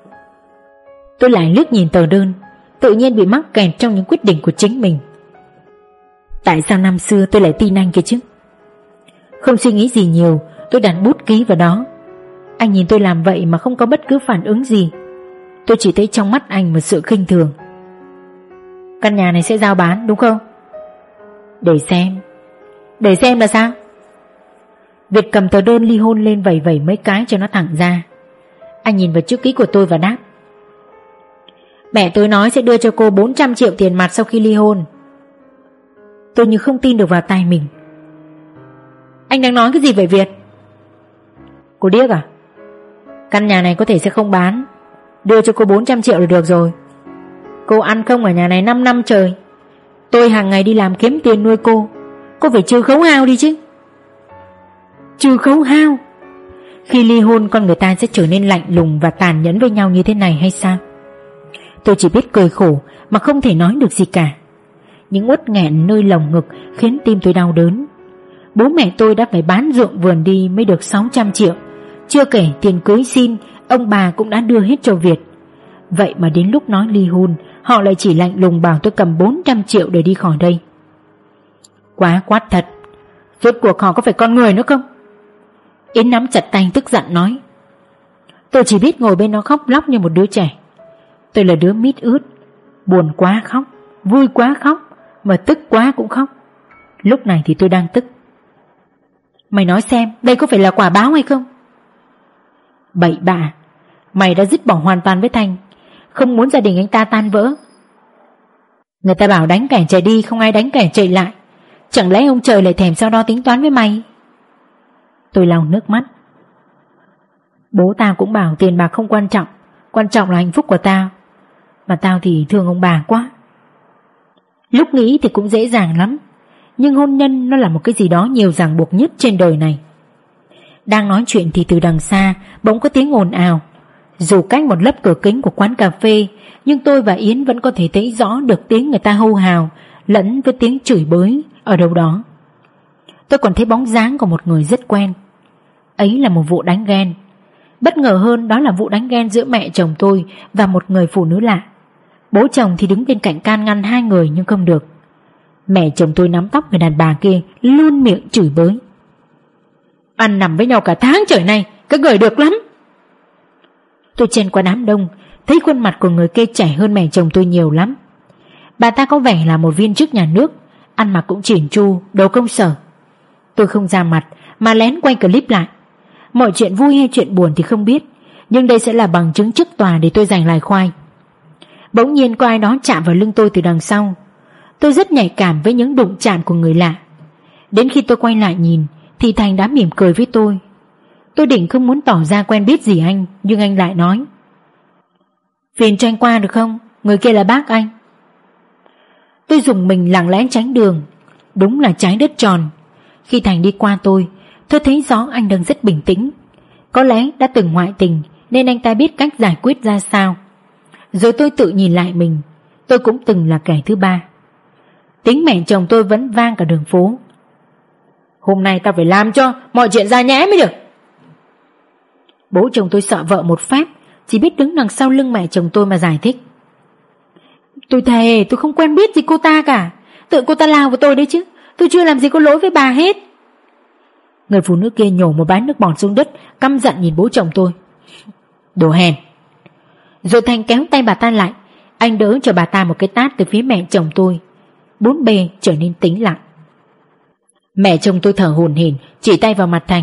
Tôi lại liếc nhìn tờ đơn, tự nhiên bị mắc kẹt trong những quyết định của chính mình. Tại sao năm xưa tôi lại tin anh kia chứ? Không suy nghĩ gì nhiều, tôi đặt bút ký vào đó. Anh nhìn tôi làm vậy mà không có bất cứ phản ứng gì. Tôi chỉ thấy trong mắt anh một sự khinh thường. Căn nhà này sẽ giao bán đúng không? Để xem. Để xem là sao? Việt cầm tờ đơn ly hôn lên vẩy vẩy mấy cái cho nó thẳng ra. Anh nhìn vào chữ ký của tôi và đáp. Mẹ tôi nói sẽ đưa cho cô bốn trăm triệu tiền mặt sau khi ly hôn. Tôi như không tin được vào tai mình. Anh đang nói cái gì vậy Việt? Cô điếc à? Căn nhà này có thể sẽ không bán, đưa cho cô bốn trăm triệu là được rồi. Cô ăn không ở nhà này năm năm trời. Tôi hàng ngày đi làm kiếm tiền nuôi cô. Cô phải trừ khấu hao đi chứ. Trừ khấu hao? Khi ly hôn con người ta sẽ trở nên lạnh lùng và tàn nhẫn với nhau như thế này hay sao? Tôi chỉ biết cười khổ mà không thể nói được gì cả. Những uất nghẹn nơi lồng ngực khiến tim tôi đau đớn. Bố mẹ tôi đã phải bán ruộng vườn đi mới được sáu trăm triệu. Chưa kể tiền cưới xin, ông bà cũng đã đưa hết cho Việt. Vậy mà đến lúc nói ly hôn, họ lại chỉ lạnh lùng bảo tôi cầm bốn trăm triệu để đi khỏi đây. Quá quát thật. Rốt cuộc họ có phải con người nữa không? Yến nắm chặt tay tức giận nói. Tôi chỉ biết ngồi bên nó khóc lóc như một đứa trẻ. Tôi là đứa mít ướt, buồn quá khóc, vui quá khóc, mà tức quá cũng khóc. Lúc này thì tôi đang tức. Mày nói xem, đây có phải là quả báo hay không? Bậy bạ. Mày đã dứt bỏ hoàn toàn với Thành, không muốn gia đình anh ta tan vỡ. Người ta bảo đánh kẻ chạy đi, không ai đánh kẻ chạy lại. Chẳng lẽ ông trời lại thèm so đo tính toán với mày? Tôi lau nước mắt. Bố tao cũng bảo tiền bạc không quan trọng, quan trọng là hạnh phúc của tao. Mà tao thì thương ông bà quá. Lúc nghĩ thì cũng dễ dàng lắm, nhưng hôn nhân nó là một cái gì đó nhiều ràng buộc nhất trên đời này. Đang nói chuyện thì từ đằng xa bỗng có tiếng ồn ào. Dù cách một lớp cửa kính của quán cà phê, nhưng tôi và Yến vẫn có thể thấy rõ được tiếng người ta hô hào lẫn với tiếng chửi bới ở đâu đó. Tôi còn thấy bóng dáng của một người rất quen. Ấy là một vụ đánh ghen. Bất ngờ hơn đó là vụ đánh ghen giữa mẹ chồng tôi và một người phụ nữ lạ. Bố chồng thì đứng bên cạnh can ngăn hai người nhưng không được. Mẹ chồng tôi nắm tóc người đàn bà kia, luôn miệng chửi bới. Ăn nằm với nhau cả tháng trời nay, các người được lắm. Tôi chen qua đám đông, thấy khuôn mặt của người kia trẻ hơn mẹ chồng tôi nhiều lắm. Bà ta có vẻ là một viên chức nhà nước, ăn mặc cũng chỉn chu, đồ công sở. Tôi không ra mặt mà lén quay clip lại. Mọi chuyện vui hay chuyện buồn thì không biết, nhưng đây sẽ là bằng chứng trước tòa để tôi giành lại khoai. Bỗng nhiên có ai đó chạm vào lưng tôi từ đằng sau. Tôi rất nhạy cảm với những đụng chạm của người lạ. Đến khi tôi quay lại nhìn thì Thành đã mỉm cười với tôi. Tôi định không muốn tỏ ra quen biết gì anh, nhưng anh lại nói. Phiền cho anh qua được không? Người kia là bác anh. Tôi dùng mình lặng lẽ tránh đường. Đúng là trái đất tròn. Khi Thành đi qua tôi, tôi thấy rõ anh đang rất bình tĩnh. Có lẽ đã từng ngoại tình nên anh ta biết cách giải quyết ra sao. Rồi tôi tự nhìn lại mình, tôi cũng từng là kẻ thứ ba. Tiếng mẹ chồng tôi vẫn vang cả đường phố. Hôm nay tao phải làm cho mọi chuyện ra nhẽ mới được. Bố chồng tôi sợ vợ một phép, chỉ biết đứng đằng sau lưng mẹ chồng tôi mà giải thích. Tôi thề tôi không quen biết gì cô ta cả. Tự cô ta lao vào tôi đấy chứ. Tôi chưa làm gì có lỗi với bà hết. Người phụ nữ kia nhổ một bãi nước bọt xuống đất, căm giận nhìn bố chồng tôi. Đồ hèn. Rồi Thành kéo tay bà ta lại. Anh đỡ cho bà ta một cái tát từ phía mẹ chồng tôi. Bốn bề trở nên tĩnh lặng. Mẹ chồng tôi thở hổn hển, chỉ tay vào mặt Thành.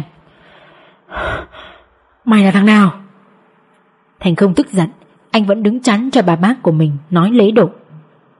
Mày là thằng nào? Thành không tức giận, anh vẫn đứng chắn cho bà bác của mình, nói lễ độ.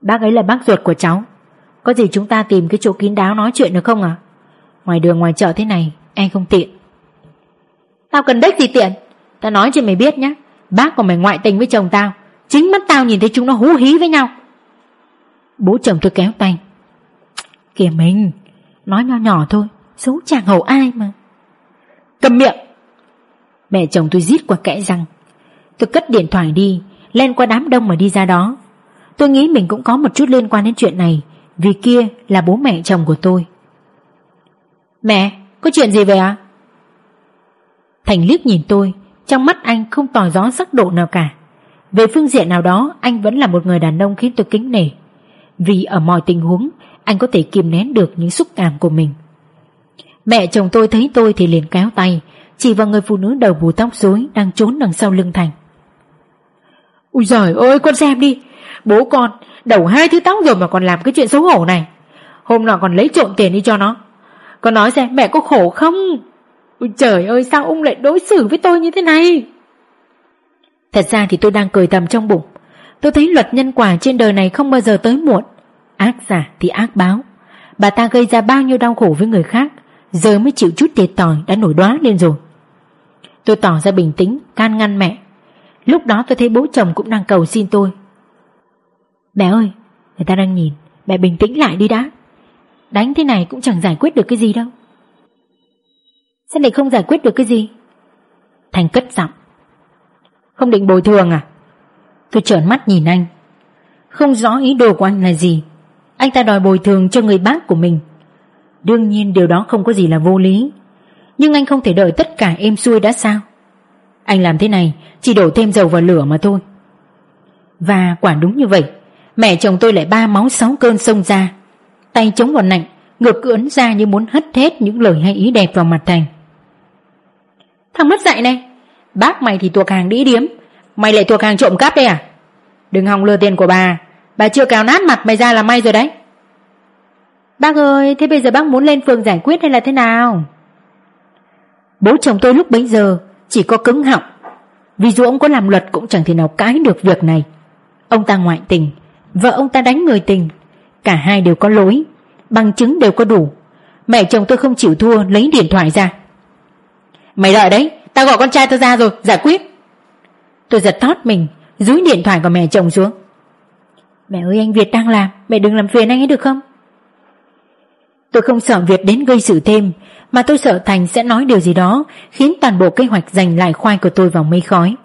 Bác ấy là bác ruột của cháu. Có gì chúng ta tìm cái chỗ kín đáo nói chuyện được không à? Ngoài đường ngoài chợ thế này anh không tiện. Tao cần đếch gì tiện. Tao nói cho mày biết nhá, bác của mày ngoại tình với chồng tao, chính mắt tao nhìn thấy chúng nó hú hí với nhau. Bố chồng tôi kéo tay. Kìa mình, nói nho nhỏ thôi, xấu chàng hầu ai mà. Cầm miệng. Mẹ chồng tôi rít qua kẽ răng. Tôi cất điện thoại đi, len qua đám đông mà đi ra đó. Tôi nghĩ mình cũng có một chút liên quan đến chuyện này, vì kia là bố mẹ chồng của tôi. Mẹ, có chuyện gì vậy ạ? Thành liếc nhìn tôi, trong mắt anh không tỏ rõ sắc độ nào cả. Về phương diện nào đó, anh vẫn là một người đàn ông khiến tôi kính nể, vì ở mọi tình huống anh có thể kìm nén được những xúc cảm của mình. Mẹ chồng tôi thấy tôi thì liền kéo tay, chỉ vào người phụ nữ đầu bù tóc rối đang trốn đằng sau lưng Thành. Ui giời ơi, con xem đi, bố con đầu hai thứ tóc rồi mà còn làm cái chuyện xấu hổ này. Hôm nọ còn lấy trộm tiền đi cho nó. Con nói xem mẹ có khổ không? Ôi trời ơi, sao ông lại đối xử với tôi như thế này? Thật ra thì tôi đang cười thầm trong bụng. Tôi thấy luật nhân quả trên đời này không bao giờ tới muộn. Ác giả thì ác báo. Bà ta gây ra bao nhiêu đau khổ với người khác, giờ mới chịu chút thiệt thòi đã nổi đoá lên rồi. Tôi tỏ ra bình tĩnh, can ngăn mẹ. Lúc đó tôi thấy bố chồng cũng đang cầu xin tôi. Mẹ ơi, người ta đang nhìn, mẹ bình tĩnh lại đi đã. Đánh thế này cũng chẳng giải quyết được cái gì đâu. Sao lại không giải quyết được cái gì? Thành cất giọng. Không định bồi thường à? Tôi trợn mắt nhìn anh. Không rõ ý đồ của anh là gì. Anh ta đòi bồi thường cho người bác của mình. Đương nhiên điều đó không có gì là vô lý, nhưng anh không thể đợi tất cả êm xuôi đã sao? Anh làm thế này chỉ đổ thêm dầu vào lửa mà thôi. Và quả đúng như vậy, mẹ chồng tôi lại ba máu sáu cơn xông ra, tay chống vào nạnh, ngực ưỡn ra như muốn hất hết những lời hay ý đẹp vào mặt Thành. Thằng mất dạy này, bác mày thì thuộc hàng đĩ điếm, mày lại thuộc hàng trộm cắp đây à? Đừng hòng lừa tiền của bà, bà chưa cào nát mặt mày ra là may rồi đấy. Bác ơi, thế bây giờ bác muốn lên phường giải quyết hay là thế nào? Bố chồng tôi lúc bấy giờ chỉ có cứng họng, vì dù ông có làm luật cũng chẳng thể nào cãi được việc này. Ông ta ngoại tình, vợ ông ta đánh người tình, cả hai đều có lỗi, bằng chứng đều có đủ. Mẹ chồng tôi không chịu thua, lấy điện thoại ra. Mày đợi đấy, tao gọi con trai tao ra rồi, giải quyết. Tôi giật thót mình, dúi điện thoại của mẹ chồng xuống. Mẹ ơi, anh Việt đang làm, mẹ đừng làm phiền anh ấy được không? Tôi không sợ Việt đến gây sự thêm, mà tôi sợ Thành sẽ nói điều gì đó khiến toàn bộ kế hoạch giành lại khoai của tôi vào mây khói.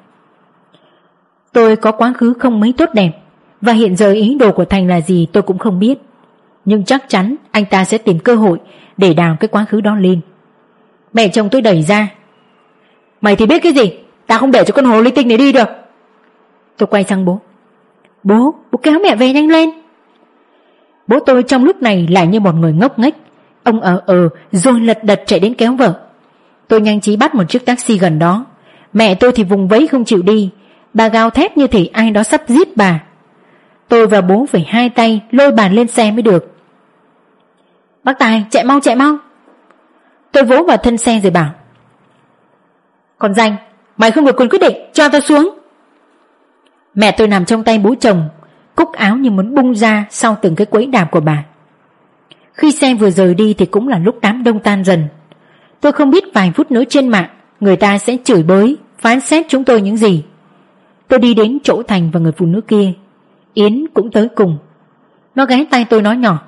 Tôi có quá khứ không mấy tốt đẹp, và hiện giờ ý đồ của Thành là gì tôi cũng không biết. Nhưng chắc chắn anh ta sẽ tìm cơ hội để đào cái quá khứ đó lên. Mẹ chồng tôi đẩy ra. Mày thì biết cái gì? Tao không để cho con hồ ly tinh này đi được. Tôi quay sang bố. Bố, bố kéo mẹ về nhanh lên. Bố tôi trong lúc này lại như một người ngốc nghếch. Ông ờ ờ rồi lật đật chạy đến kéo vợ. Tôi nhanh trí bắt một chiếc taxi gần đó. Mẹ tôi thì vùng vẫy không chịu đi. Bà gào thét như thể ai đó sắp giết bà. Tôi và bố phải hai tay lôi bà lên xe mới được. Bác Tài, chạy mau chạy mau. Tôi vỗ vào thân xe rồi bảo. Còn Danh, mày không được quyền quyết định, cho tao xuống. Mẹ tôi nằm trong tay bố chồng, cúc áo như muốn bung ra sau từng cái quẫy đạp của bà. Khi xe vừa rời đi thì cũng là lúc đám đông tan dần. Tôi không biết vài phút nữa trên mạng người ta sẽ chửi bới, phán xét chúng tôi những gì. Tôi đi đến chỗ Thành và người phụ nữ kia. Yến cũng tới cùng. Nó ghé tay tôi nói nhỏ.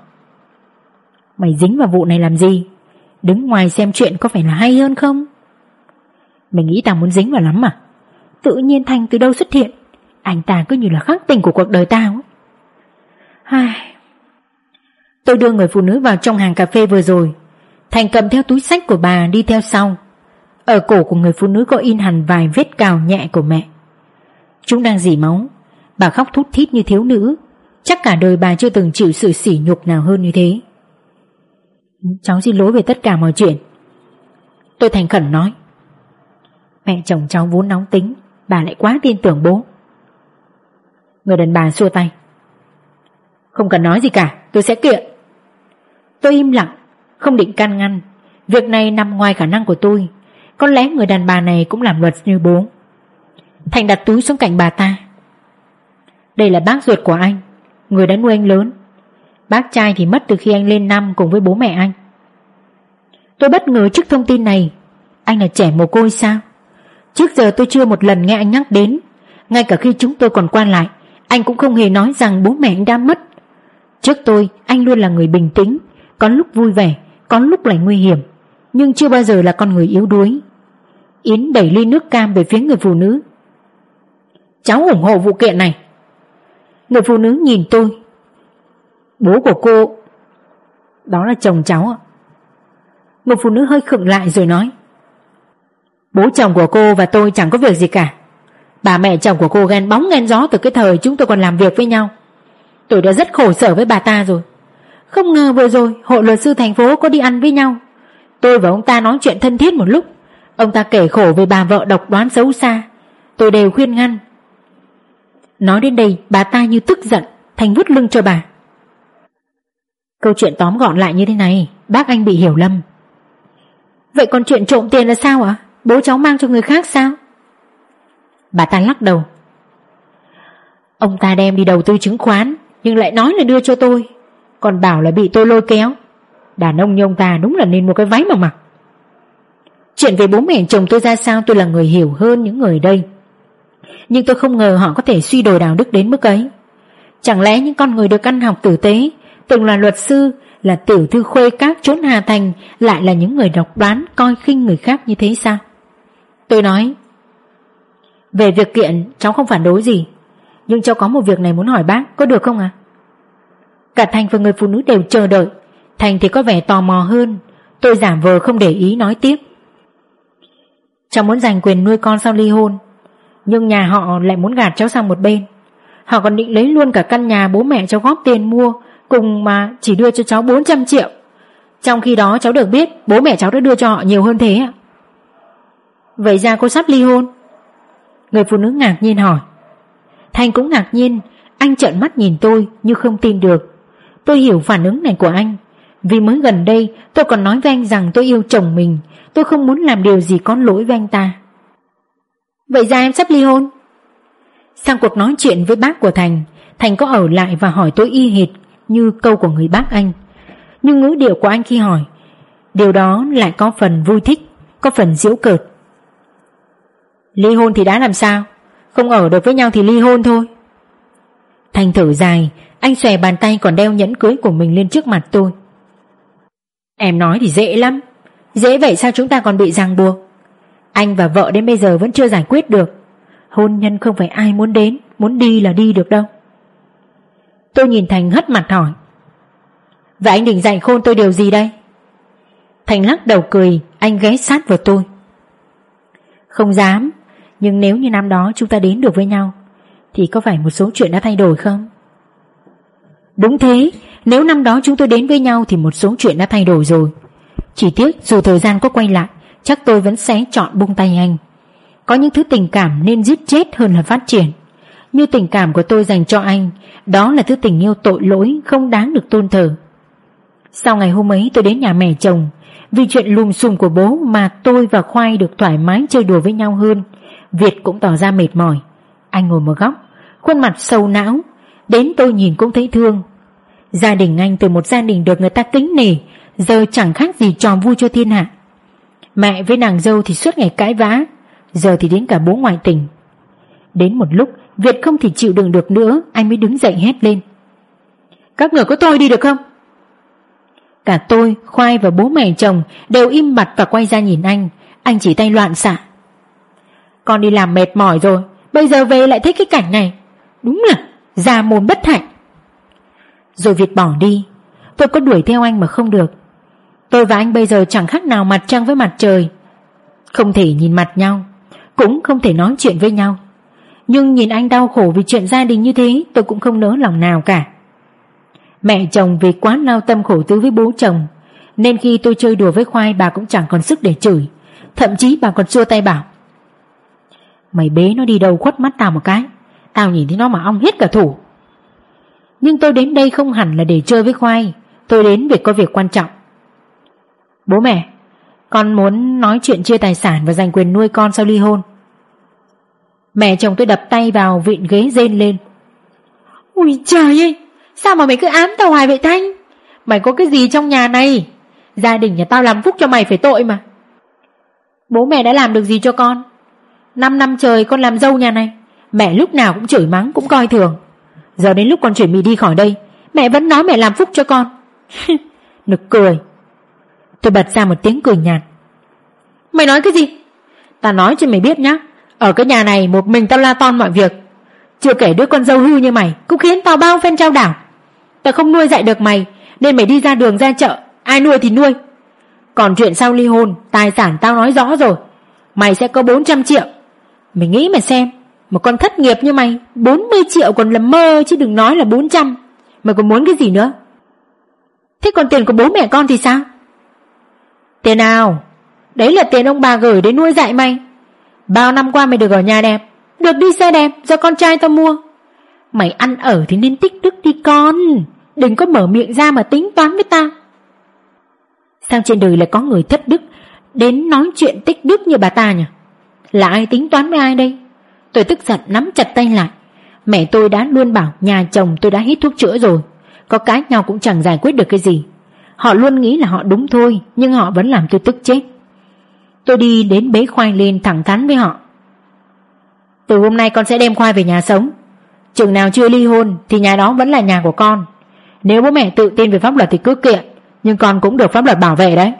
Mày dính vào vụ này làm gì? Đứng ngoài xem chuyện có phải là hay hơn không? Mày nghĩ tao muốn dính vào lắm à? Tự nhiên Thành từ đâu xuất hiện? Anh ta cứ như là khắc tinh của cuộc đời tao. Ai... Tôi đưa người phụ nữ vào trong hàng cà phê vừa rồi. Thành cầm theo túi xách của bà đi theo sau. Ở cổ của người phụ nữ có in hẳn vài vết cào nhẹ của mẹ. Chúng đang rỉ máu. Bà khóc thút thít như thiếu nữ. Chắc cả đời bà chưa từng chịu sự sỉ nhục nào hơn như thế. Cháu xin lỗi về tất cả mọi chuyện. Tôi thành khẩn nói. Mẹ chồng cháu vốn nóng tính, bà lại quá tin tưởng bố. Người đàn bà xua tay. Không cần nói gì cả, tôi sẽ kiện. Tôi im lặng, không định can ngăn. Việc này nằm ngoài khả năng của tôi. Có lẽ người đàn bà này cũng làm luật như bố. Thành đặt túi xuống cạnh bà ta. Đây là bác ruột của anh, người đã nuôi anh lớn. Bác trai thì mất từ khi anh lên năm cùng với bố mẹ anh. Tôi bất ngờ trước thông tin này. Anh là trẻ mồ côi sao? Trước giờ tôi chưa một lần nghe anh nhắc đến. Ngay cả khi chúng tôi còn qua lại, anh cũng không hề nói rằng bố mẹ anh đã mất. Trước tôi, anh luôn là người bình tĩnh, có lúc vui vẻ, có lúc lại nguy hiểm, nhưng chưa bao giờ là con người yếu đuối. Yến đẩy ly nước cam về phía người phụ nữ. Cháu ủng hộ vụ kiện này. Người phụ nữ nhìn tôi. Bố của cô... Đó là chồng cháu ạ. Người phụ nữ hơi khựng lại rồi nói. Bố chồng của cô và tôi chẳng có việc gì cả. Bà mẹ chồng của cô ghen bóng ghen gió từ cái thời chúng tôi còn làm việc với nhau. Tôi đã rất khổ sở với bà ta rồi. Không ngờ vừa rồi hội luật sư thành phố có đi ăn với nhau. Tôi và ông ta nói chuyện thân thiết một lúc. Ông ta kể khổ về bà vợ độc đoán xấu xa. Tôi đều khuyên ngăn. Nói đến đây bà ta như tức giận, Thành vút lưng cho bà. Câu chuyện tóm gọn lại như thế này. Bác anh bị hiểu lầm. Vậy còn chuyện trộm tiền là sao ạ? Bố cháu mang cho người khác sao? Bà ta lắc đầu. Ông ta đem đi đầu tư chứng khoán, nhưng lại nói là đưa cho tôi, còn bảo là bị tôi lôi kéo. Đàn ông như ông ta đúng là nên một cái váy mà mặc. Chuyện về bố mẹ chồng tôi ra sao tôi là người hiểu hơn những người đây. Nhưng tôi không ngờ họ có thể suy đồi đạo đức đến mức ấy. Chẳng lẽ những con người được ăn học tử tế, từng là luật sư, là tiểu thư khuê các trốn Hà Thành, lại là những người độc đoán coi khinh người khác như thế sao? Tôi nói, về việc kiện cháu không phản đối gì, nhưng cháu có một việc này muốn hỏi bác, có được không ạ? À? Cả Thành và người phụ nữ đều chờ đợi. Thành thì có vẻ tò mò hơn. Tôi giả vờ không để ý nói tiếp. Cháu muốn giành quyền nuôi con sau ly hôn, nhưng nhà họ lại muốn gạt cháu sang một bên. Họ còn định lấy luôn cả căn nhà bố mẹ cháu góp tiền mua, cùng mà chỉ đưa cho cháu bốn trăm triệu. Trong khi đó cháu được biết bố mẹ cháu đã đưa cho họ nhiều hơn thế ạ. Vậy ra cô sắp ly hôn? Người phụ nữ ngạc nhiên hỏi. Thành cũng ngạc nhiên. Anh trợn mắt nhìn tôi như không tin được. Tôi hiểu phản ứng này của anh, vì mới gần đây tôi còn nói với anh rằng tôi yêu chồng mình. Tôi không muốn làm điều gì có lỗi với anh ta. Vậy ra em sắp ly hôn? Sang cuộc nói chuyện với bác của Thành, Thành có ở lại và hỏi tôi y hệt như câu của người bác anh. Nhưng ngữ điệu của anh khi hỏi, điều đó lại có phần vui thích, có phần giễu cợt. Ly hôn thì đã làm sao? Không ở được với nhau thì ly hôn thôi. Thành thở dài. Anh xòe bàn tay còn đeo nhẫn cưới của mình lên trước mặt tôi. Em nói thì dễ lắm. Dễ vậy sao chúng ta còn bị ràng buộc? Anh và vợ đến bây giờ vẫn chưa giải quyết được. Hôn nhân không phải ai muốn đến, muốn đi là đi được đâu. Tôi nhìn Thành hất mặt hỏi, vậy anh định dạy khôn tôi điều gì đây? Thành lắc đầu cười. Anh ghé sát vào tôi. Không dám. Nhưng nếu như năm đó chúng ta đến được với nhau, thì có phải một số chuyện đã thay đổi không? Đúng thế. Nếu năm đó chúng tôi đến với nhau thì một số chuyện đã thay đổi rồi. Chỉ tiếc dù thời gian có quay lại, chắc tôi vẫn sẽ chọn buông tay anh. Có những thứ tình cảm nên giết chết hơn là phát triển. Như tình cảm của tôi dành cho anh, đó là thứ tình yêu tội lỗi, không đáng được tôn thờ. Sau ngày hôm ấy tôi đến nhà mẹ chồng. Vì chuyện lùm xùm của bố mà tôi và Khoai được thoải mái chơi đùa với nhau hơn. Việt cũng tỏ ra mệt mỏi. Anh ngồi một góc, khuôn mặt sầu não. Đến tôi nhìn cũng thấy thương. Gia đình anh từ một gia đình được người ta kính nể, giờ chẳng khác gì trò vui cho thiên hạ. Mẹ với nàng dâu thì suốt ngày cãi vã, giờ thì đến cả bố ngoại tình. Đến một lúc Việt không thể chịu đựng được nữa, anh mới đứng dậy hét lên, các người có tôi đi được không? Cả tôi, Khoai và bố mẹ chồng đều im bặt và quay ra nhìn anh. Anh chỉ tay loạn xạ. Con đi làm mệt mỏi rồi, bây giờ về lại thấy cái cảnh này, đúng là già mồm bất hạnh. Rồi Việt bỏ đi. Tôi có đuổi theo anh mà không được. Tôi và anh bây giờ chẳng khác nào mặt trăng với mặt trời. Không thể nhìn mặt nhau, cũng không thể nói chuyện với nhau. Nhưng nhìn anh đau khổ vì chuyện gia đình như thế, tôi cũng không nỡ lòng nào cả. Mẹ chồng vì quá lao tâm khổ tứ với bố chồng, nên khi tôi chơi đùa với Khoai, bà cũng chẳng còn sức để chửi. Thậm chí bà còn xua tay bảo, mày bế nó đi đâu khuất mắt tao một cái, tao nhìn thấy nó mà ong hết cả thủ. Nhưng tôi đến đây không hẳn là để chơi với Khoai. Tôi đến vì có việc quan trọng. Bố mẹ, con muốn nói chuyện chia tài sản và giành quyền nuôi con sau ly hôn. Mẹ chồng tôi đập tay vào vịn ghế rên lên, ui trời ơi, Sao mà mày cứ ám tao hoài vậy Thanh? Mày có cái gì trong nhà này? Gia đình nhà tao làm phúc cho mày phải tội mà. Bố mẹ đã làm được gì cho con? Năm năm trời con làm dâu nhà này, mẹ lúc nào cũng chửi mắng, cũng coi thường. Giờ đến lúc con chuyển mì đi khỏi đây, mẹ vẫn nói mẹ làm phúc cho con. Nực cười. Tôi bật ra một tiếng cười nhạt. Mày nói cái gì? Tao nói cho mày biết nhá, ở cái nhà này một mình tao la ton mọi việc. Chưa kể đứa con dâu hư như mày cũng khiến tao bao phen trao đảo. Tao không nuôi dạy được mày, nên mày đi ra đường ra chợ, ai nuôi thì nuôi. Còn chuyện sau ly hôn, tài sản tao nói rõ rồi. Mày sẽ có bốn trăm triệu. Mày nghĩ mà xem, một con thất nghiệp như mày, bốn mươi triệu còn là mơ chứ đừng nói là bốn trăm. Mày còn muốn cái gì nữa? Thế còn tiền của bố mẹ con thì sao? Tiền nào? Đấy là tiền ông bà gửi để nuôi dạy mày. Bao năm qua mày được ở nhà đẹp, được đi xe đẹp do con trai tao mua. Mày ăn ở thì nên tích đức đi con, đừng có mở miệng ra mà tính toán với tao. Sao trên đời lại có người thất đức đến nói chuyện tích đức như bà ta nhỉ? Là ai tính toán với ai đây? Tôi tức giận nắm chặt tay lại. Mẹ tôi đã luôn bảo nhà chồng tôi đã hít thuốc chữa rồi, có cãi nhau cũng chẳng giải quyết được cái gì. Họ luôn nghĩ là họ đúng thôi, nhưng họ vẫn làm tôi tức chết. Tôi đi đến bế Khoai lên thẳng thắn với họ. Từ hôm nay con sẽ đem Khoai về nhà sống. Chừng nào chưa ly hôn thì nhà đó vẫn là nhà của con. Nếu bố mẹ tự tin về pháp luật thì cứ kiện, nhưng con cũng được pháp luật bảo vệ đấy.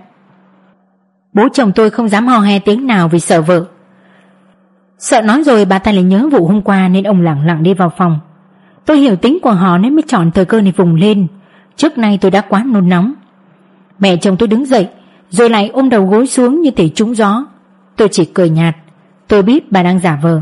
Bố chồng tôi không dám ho he tiếng nào vì sợ vợ. Sợ nói rồi bà ta lại nhớ vụ hôm qua, nên ông lẳng lặng đi vào phòng. Tôi hiểu tính của họ nên mới chọn thời cơ này vùng lên. Trước nay tôi đã quá nôn nóng. Mẹ chồng tôi đứng dậy rồi lại ôm đầu gối xuống như thể trúng gió. Tôi chỉ cười nhạt. Tôi biết bà đang giả vờ.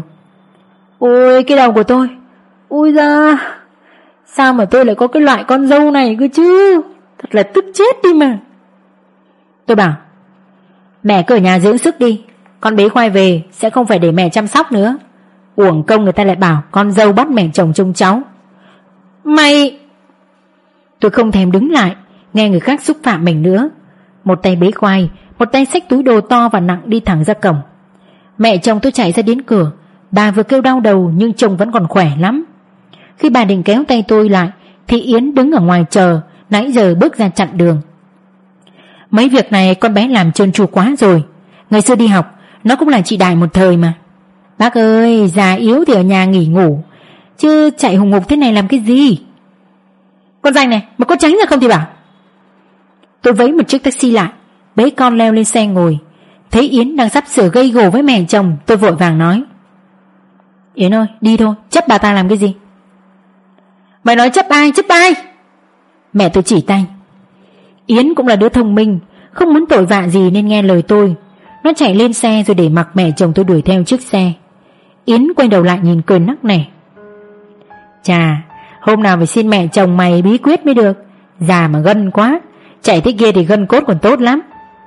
Ôi cái đầu của tôi, ôi da, sao mà tôi lại có cái loại con dâu này cơ chứ? Thật là tức chết đi mà. Tôi bảo, mẹ cứ ở nhà dưỡng sức đi, con bế Khoai về sẽ không phải để mẹ chăm sóc nữa. Uổng công người ta lại bảo con dâu bắt mẹ chồng trông cháu. Mày... Tôi không thèm đứng lại nghe người khác xúc phạm mình nữa. Một tay bế Khoai, một tay xách túi đồ to và nặng đi thẳng ra cổng. Mẹ chồng tôi chạy ra đến cửa. Bà vừa kêu đau đầu nhưng chồng vẫn còn khỏe lắm. Khi bà định kéo tay tôi lại thì Yến đứng ở ngoài chờ, nãy giờ bước ra chặn đường. Mấy việc này con bé làm trơn tru quá rồi. Ngày xưa đi học nó cũng là chị Đại một thời mà. Bác ơi, già yếu thì ở nhà nghỉ ngủ, chứ chạy hùng hục thế này làm cái gì? Con danh này, mà có tránh ra không thì bảo. Tôi vẫy một chiếc taxi lại, bế con leo lên xe ngồi. Thấy Yến đang sắp sửa gây gổ với mẹ chồng, tôi vội vàng nói. Yến ơi, đi thôi, chấp bà ta làm cái gì? Mày nói chấp ai, chấp ai? Mẹ tôi chỉ tay. Yến cũng là đứa thông minh, không muốn tội vạ gì nên nghe lời tôi. Nó chạy lên xe rồi để mặc mẹ chồng tôi đuổi theo chiếc xe. Yến quay đầu lại nhìn cười nắc nẻ. Chà, hôm nào phải xin mẹ chồng mày bí quyết mới được. Già mà gân quá, chạy thế kia thì gân cốt còn tốt lắm.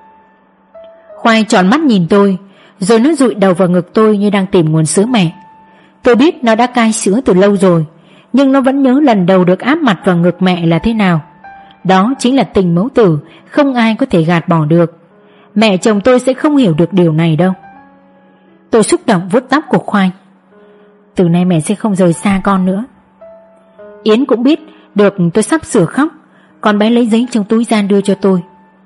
Khoai tròn mắt nhìn tôi, rồi nó dụi đầu vào ngực tôi như đang tìm nguồn sữa mẹ. Tôi biết nó đã cai sữa từ lâu rồi, nhưng nó vẫn nhớ lần đầu được áp mặt vào ngực mẹ là thế nào. Đó chính là tình mẫu tử, không ai có thể gạt bỏ được. Mẹ chồng tôi sẽ không hiểu được điều này đâu. Tôi xúc động vuốt tóc của Khoai. Từ nay mẹ sẽ không rời xa con nữa. Yến cũng biết được tôi sắp sửa khóc. Con bé lấy giấy trong túi ra đưa cho tôi.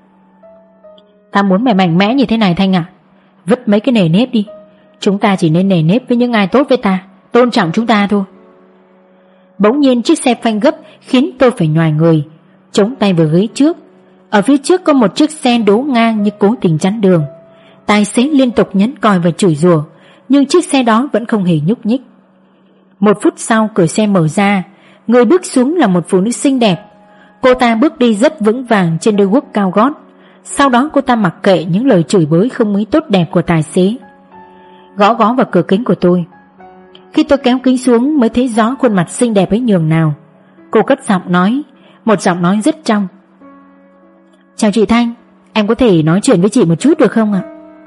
Ta muốn mẹ mạnh mẽ như thế này Thanh ạ. Vứt mấy cái nề nếp đi. Chúng ta chỉ nên nề nếp với những ai tốt với ta, tôn trọng chúng ta thôi. Bỗng nhiên chiếc xe phanh gấp khiến tôi phải nhoài người, chống tay vào ghế trước. Ở phía trước có một chiếc xe đỗ ngang như cố tình chắn đường. Tài xế liên tục nhấn còi và chửi rủa, nhưng chiếc xe đó vẫn không hề nhúc nhích. Một phút sau cửa xe mở ra, người bước xuống là một phụ nữ xinh đẹp. Cô ta bước đi rất vững vàng trên đôi guốc cao gót. Sau đó cô ta mặc kệ những lời chửi bới không mấy tốt đẹp của tài xế. Gõ gõ vào cửa kính của tôi. Khi tôi kéo kính xuống mới thấy rõ khuôn mặt xinh đẹp ấy nhường nào. Cô cất giọng nói, một giọng nói rất trong. Chào chị Thanh, em có thể nói chuyện với chị một chút được không ạ?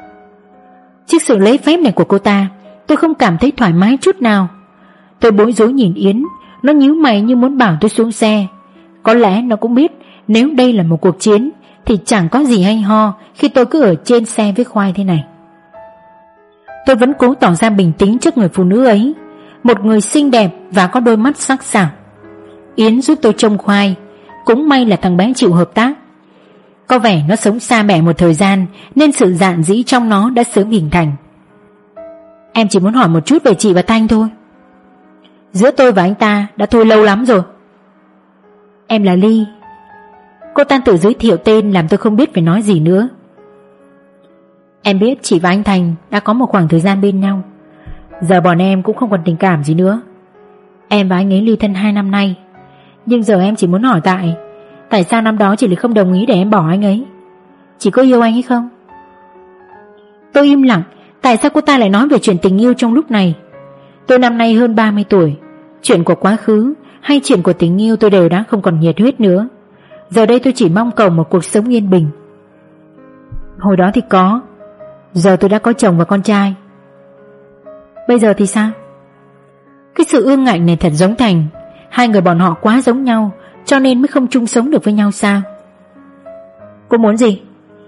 Trước sự lấy phép này của cô ta, tôi không cảm thấy thoải mái chút nào. Tôi bối rối nhìn Yến, nó nhíu mày như muốn bảo tôi xuống xe. Có lẽ nó cũng biết nếu đây là một cuộc chiến thì chẳng có gì hay ho khi tôi cứ ở trên xe với Khoai thế này. Tôi vẫn cố tỏ ra bình tĩnh trước người phụ nữ ấy, một người xinh đẹp và có đôi mắt sắc sảo. Yến giúp tôi trông khoai. Cũng may là thằng bé chịu hợp tác. Có vẻ nó sống xa mẹ một thời gian nên sự dạn dĩ trong nó đã sớm hình thành. Em chỉ muốn hỏi một chút về chị và Thanh thôi. Giữa tôi và anh ta đã thôi lâu lắm rồi. Em là Ly. Cô ta tự giới thiệu tên làm tôi không biết phải nói gì nữa. Em biết chị và anh Thành đã có một khoảng thời gian bên nhau. Giờ bọn em cũng không còn tình cảm gì nữa. Em và anh ấy ly thân hai năm nay. Nhưng giờ em chỉ muốn hỏi tại Tại sao năm đó chị lại không đồng ý để em bỏ anh ấy? Chị có yêu anh ấy không? Tôi im lặng. Tại sao cô ta lại nói về chuyện tình yêu trong lúc này? Tôi năm nay hơn ba mươi tuổi. Chuyện của quá khứ hay chuyện của tình yêu tôi đều đã không còn nhiệt huyết nữa. Giờ đây tôi chỉ mong cầu một cuộc sống yên bình. Hồi đó thì có. Giờ tôi đã có chồng và con trai. Bây giờ thì sao? Cái sự ương ngạnh này thật giống Thành. Hai người bọn họ quá giống nhau, cho nên mới không chung sống được với nhau sao? Cô muốn gì?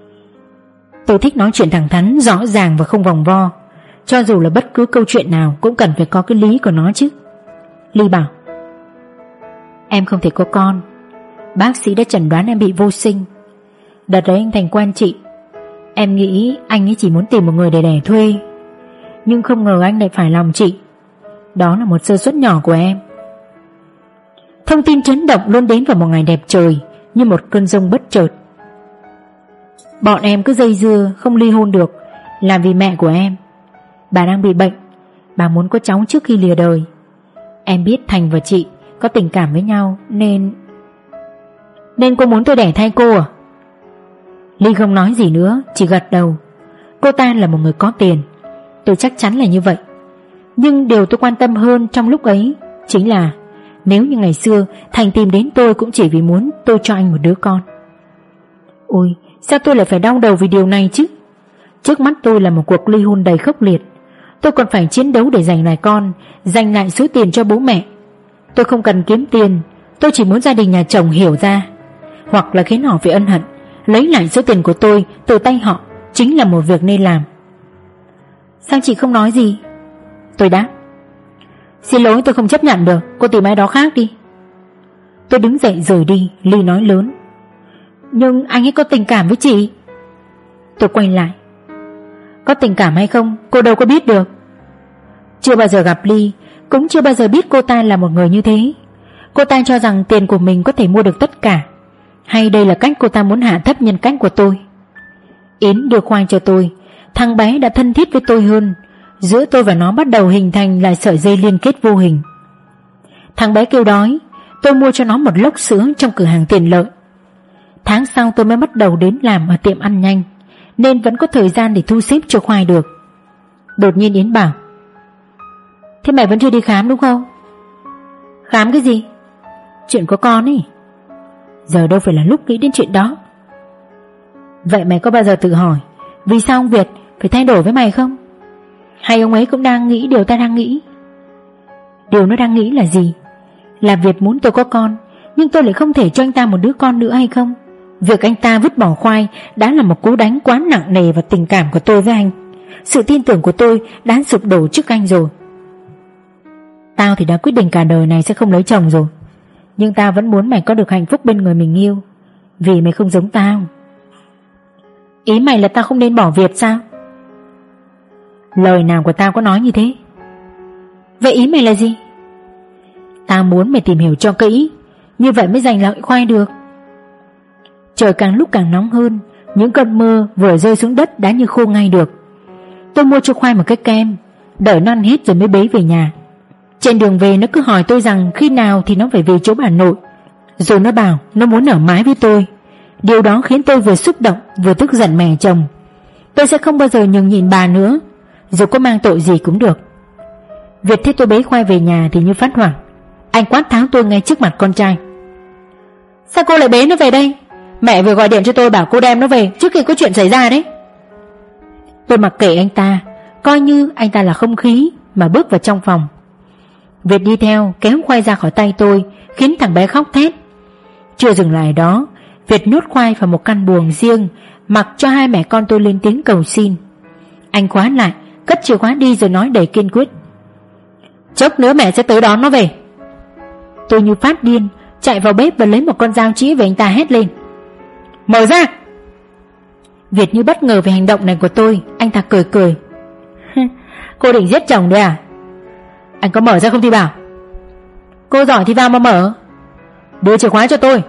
Tôi thích nói chuyện thẳng thắn, rõ ràng và không vòng vo. Cho dù là bất cứ câu chuyện nào cũng cần phải có cái lý của nó chứ. Ly bảo: Em không thể có con. Bác sĩ đã chẩn đoán em bị vô sinh. Đợt đấy anh Thành quen chị. Em nghĩ anh ấy chỉ muốn tìm một người để đẻ thuê, nhưng không ngờ anh lại phải lòng chị. Đó là một sơ suất nhỏ của em. Thông tin chấn động luôn đến vào một ngày đẹp trời, như một cơn giông bất chợt. Bọn em cứ dây dưa không ly hôn được là vì mẹ của em. Bà đang bị bệnh. Bà muốn có cháu trước khi lìa đời. Em biết Thành và chị có tình cảm với nhau nên... Nên cô muốn tôi đẻ thay cô à? Ly không nói gì nữa, chỉ gật đầu. Cô ta là một người có tiền. Tôi chắc chắn là như vậy. Nhưng điều tôi quan tâm hơn trong lúc ấy chính là nếu như ngày xưa Thành tìm đến tôi cũng chỉ vì muốn tôi cho anh một đứa con. Ôi, sao tôi lại phải đau đầu vì điều này chứ? Trước mắt tôi là một cuộc ly hôn đầy khốc liệt. Tôi còn phải chiến đấu để giành lại con, giành lại số tiền cho bố mẹ. Tôi không cần kiếm tiền. Tôi chỉ muốn gia đình nhà chồng hiểu ra, hoặc là khiến họ phải ân hận. Lấy lại số tiền của tôi từ tay họ chính là một việc nên làm. Sao chị không nói gì? Tôi đáp: Xin lỗi, tôi không chấp nhận được. Cô tìm ai đó khác đi. Tôi đứng dậy rời đi. Ly nói lớn: Nhưng anh ấy có tình cảm với chị. Tôi quay lại: Có tình cảm hay không cô đâu có biết được. Chưa bao giờ gặp Ly, cũng chưa bao giờ biết cô ta là một người như thế. Cô ta cho rằng tiền của mình có thể mua được tất cả, hay đây là cách cô ta muốn hạ thấp nhân cách của tôi? Yến đưa khoai cho tôi. Thằng bé đã thân thiết với tôi hơn. Giữa tôi và nó bắt đầu hình thành lại sợi dây liên kết vô hình. Thằng bé kêu đói. Tôi mua cho nó một lốc sữa trong cửa hàng tiện lợi. Tháng sau tôi mới bắt đầu đến làm ở tiệm ăn nhanh, nên vẫn có thời gian để thu xếp cho khoai được. Đột nhiên Yến bảo: Thế mày vẫn chưa đi khám đúng không? Khám cái gì? Chuyện có con ấy. Giờ đâu phải là lúc nghĩ đến chuyện đó. Vậy mày có bao giờ tự hỏi vì sao ông Việt phải thay đổi với mày không? Hay ông ấy cũng đang nghĩ điều ta đang nghĩ? Điều nó đang nghĩ là gì? Là Việt muốn tôi có con, nhưng tôi lại không thể cho anh ta một đứa con nữa hay không? Việc anh ta vứt bỏ khoai đã là một cú đánh quá nặng nề vào tình cảm của tôi với anh. Sự tin tưởng của tôi đã sụp đổ trước anh rồi. Tao thì đã quyết định cả đời này sẽ không lấy chồng rồi, nhưng tao vẫn muốn mày có được hạnh phúc bên người mình yêu, vì mày không giống tao. Ý mày là tao không nên bỏ Việt sao? Lời nào của tao có nói như thế? Vậy ý mày là gì? Tao muốn mày tìm hiểu cho kỹ, như vậy mới giành lại khoai được. Trời càng lúc càng nóng hơn. Những cơn mưa vừa rơi xuống đất đã như khô ngay được. Tôi mua cho khoai một cái kem, đợi nó ăn hết rồi mới bế về nhà. Trên đường về nó cứ hỏi tôi rằng khi nào thì nó phải về chỗ bà nội. Rồi nó bảo nó muốn ở mái với tôi. Điều đó khiến tôi vừa xúc động vừa tức giận mẹ chồng. Tôi sẽ không bao giờ nhường nhịn bà nữa, dù có mang tội gì cũng được. Việt thấy tôi bế khoai về nhà thì như phát hoảng. Anh quát tháo tôi ngay trước mặt con trai: Sao cô lại bế nó về đây? Mẹ vừa gọi điện cho tôi bảo cô đem nó về trước khi có chuyện xảy ra đấy. Tôi mặc kệ anh ta, coi như anh ta là không khí, mà bước vào trong phòng. Việt đi theo kéo khoai ra khỏi tay tôi, khiến thằng bé khóc thét. Chưa dừng lại đó, Việt nhốt khoai vào một căn buồng riêng, mặc cho hai mẹ con tôi lên tiếng cầu xin. Anh khóa lại, cất chìa khóa đi rồi nói đầy kiên quyết: Chốc nữa mẹ sẽ tới đón nó về. Tôi như phát điên, chạy vào bếp và lấy một con dao chĩa về anh ta hét lên: "Mở ra!" Việt như bất ngờ về hành động này của tôi. Anh ta cười cười: "Cô định giết chồng đấy à? Anh có mở ra không thì bảo. Cô giỏi thì vào mà mở. Đưa chìa khóa cho tôi."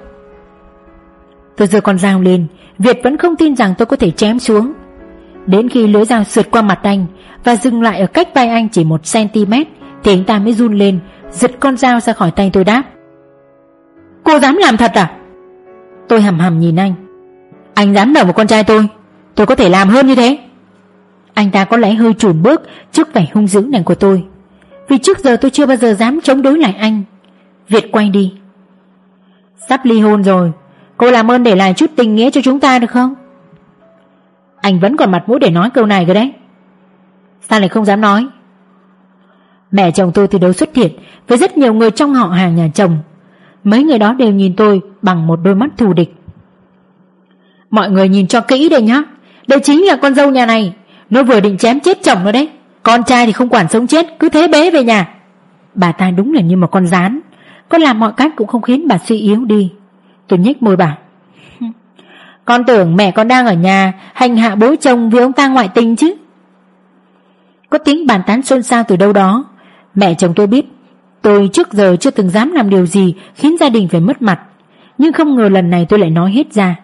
Tôi giơ con dao lên. Việt vẫn không tin rằng tôi có thể chém xuống. Đến khi lưỡi dao sượt qua mặt anh và dừng lại ở cách vai anh chỉ một xăng-ti-mét thì anh ta mới run lên, giật con dao ra khỏi tay tôi, đáp: "Cô dám làm thật à?" Tôi hầm hầm nhìn anh. "Anh dám đẩy một con trai tôi, tôi có thể làm hơn như thế." Anh ta có lẽ hơi chùn bước trước vẻ hung dữ này của tôi, vì trước giờ tôi chưa bao giờ dám chống đối lại anh. Việt quay đi: "Sắp ly hôn rồi, cô làm ơn để lại chút tình nghĩa cho chúng ta được không?" Anh vẫn còn mặt mũi để nói câu này cơ đấy. Sao lại không dám nói? Mẹ chồng tôi từ đầu xuất hiện với rất nhiều người trong họ hàng nhà chồng. Mấy người đó đều nhìn tôi bằng một đôi mắt thù địch. "Mọi người nhìn cho kỹ đây nhá, đây chính là con dâu nhà này. Nó vừa định chém chết chồng nó đấy. Con trai thì không quản sống chết, cứ thế bế về nhà." Bà ta đúng là như một con gián, có làm mọi cách cũng không khiến bà suy yếu đi. Tôi nhếch môi bảo: "Con tưởng mẹ con đang ở nhà hành hạ bố chồng vì ông ta ngoại tình chứ." Có tiếng bàn tán xôn xao từ đâu đó. Mẹ chồng tôi biết tôi trước giờ chưa từng dám làm điều gì khiến gia đình phải mất mặt, nhưng không ngờ lần này tôi lại nói hết ra.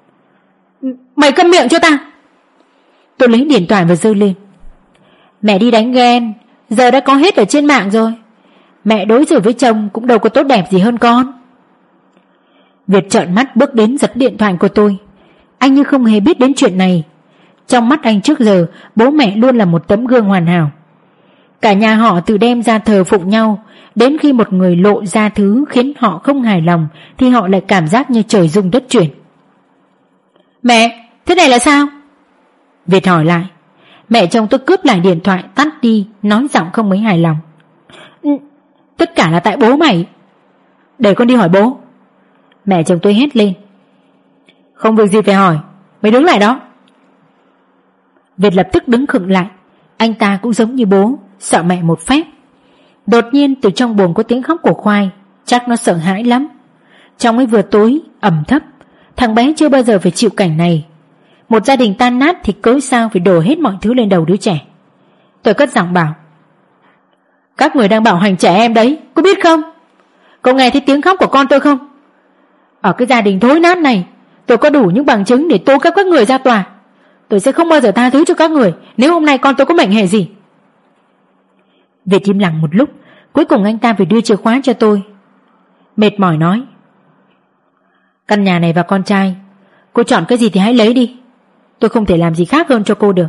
"Mày câm miệng cho ta!" Tôi lấy điện thoại và giơ lên. "Mẹ đi đánh ghen, giờ đã có hết ở trên mạng rồi. Mẹ đối xử với chồng cũng đâu có tốt đẹp gì hơn con." Việt trợn mắt bước đến giật điện thoại của tôi. Anh như không hề biết đến chuyện này. Trong mắt anh trước giờ, bố mẹ luôn là một tấm gương hoàn hảo. Cả nhà họ từ đem ra thờ phụng nhau, đến khi một người lộ ra thứ khiến họ không hài lòng thì họ lại cảm giác như trời rung đất chuyển. "Mẹ, thế này là sao?" Việt hỏi lại. Mẹ chồng tôi cướp lại điện thoại, tắt đi, nói giọng không mấy hài lòng: "Tất cả là tại bố mày. Để con đi hỏi bố." Mẹ chồng tôi hét lên: "Không việc gì phải hỏi, mày đứng lại đó." Việt lập tức đứng khựng lại. Anh ta cũng giống như bố, sợ mẹ một phép. Đột nhiên từ trong buồng có tiếng khóc của Khoai. Chắc nó sợ hãi lắm. Trong ấy vừa tối, ẩm thấp. Thằng bé chưa bao giờ phải chịu cảnh này. Một gia đình tan nát thì cớ sao phải đổ hết mọi thứ lên đầu đứa trẻ. Tôi cất giọng bảo: "Các người đang bạo hành trẻ em đấy, có biết không? Có nghe thấy tiếng khóc của con tôi không? Ở cái gia đình thối nát này, tôi có đủ những bằng chứng để tố cáo các người ra tòa. Tôi sẽ không bao giờ tha thứ cho các người nếu hôm nay con tôi có mệnh hệ gì." Việt im lặng một lúc. Cuối cùng anh ta phải đưa chìa khóa cho tôi. Mệt mỏi nói: "Căn nhà này và con trai, cô chọn cái gì thì hãy lấy đi. Tôi không thể làm gì khác hơn cho cô được."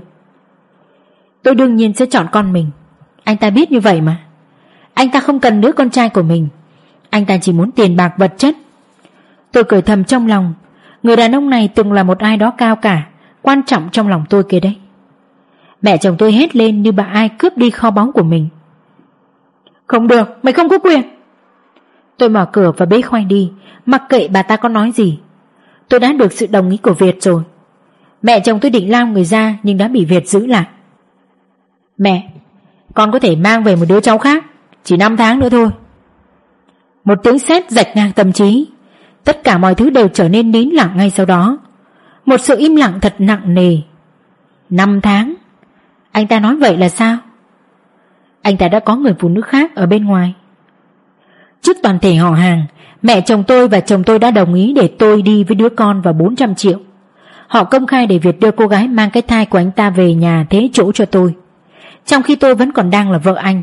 Tôi đương nhiên sẽ chọn con mình. Anh ta biết như vậy mà. Anh ta không cần đứa con trai của mình. Anh ta chỉ muốn tiền bạc vật chất. Tôi cười thầm trong lòng. Người đàn ông này từng là một ai đó cao cả, quan trọng trong lòng tôi kia đấy. Mẹ chồng tôi hét lên như bà ai cướp đi kho báu của mình: "Không được, mày không có quyền." Tôi mở cửa và bế Khoai đi, mặc kệ bà ta có nói gì. Tôi đã được sự đồng ý của Việt rồi. Mẹ chồng tôi định lao người ra nhưng đã bị Việt giữ lại. "Mẹ, con có thể mang về một đứa cháu khác, chỉ năm tháng nữa thôi." Một tiếng sét rạch ngang tâm trí. Tất cả mọi thứ đều trở nên nín lặng ngay sau đó. Một sự im lặng thật nặng nề. Năm tháng? Anh ta nói vậy là sao? Anh ta đã có người phụ nữ khác ở bên ngoài. Trước toàn thể họ hàng, mẹ chồng tôi và chồng tôi đã đồng ý để tôi đi với đứa con và bốn trăm triệu. Họ công khai để Việt đưa cô gái mang cái thai của anh ta về nhà thế chỗ cho tôi, trong khi tôi vẫn còn đang là vợ anh.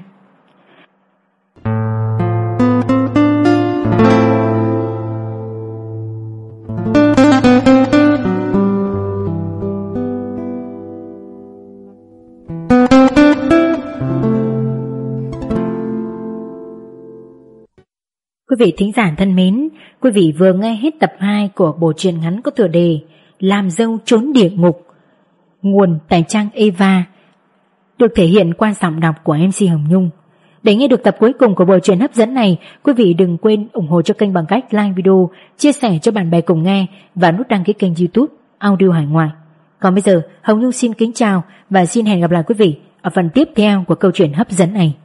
Quý vị thính giả thân mến, quý vị vừa nghe hết tập hai của bộ truyện ngắn có tựa đề Làm dâu trốn địa ngục, nguồn tại trang Eva, được thể hiện qua giọng đọc của em xê Hồng Nhung. Để nghe được tập cuối cùng của bộ truyện hấp dẫn này, quý vị đừng quên ủng hộ cho kênh bằng cách like video, chia sẻ cho bạn bè cùng nghe và nút đăng ký kênh YouTube Audio Hải Ngoại. Còn bây giờ, Hồng Nhung xin kính chào và xin hẹn gặp lại quý vị ở phần tiếp theo của câu chuyện hấp dẫn này.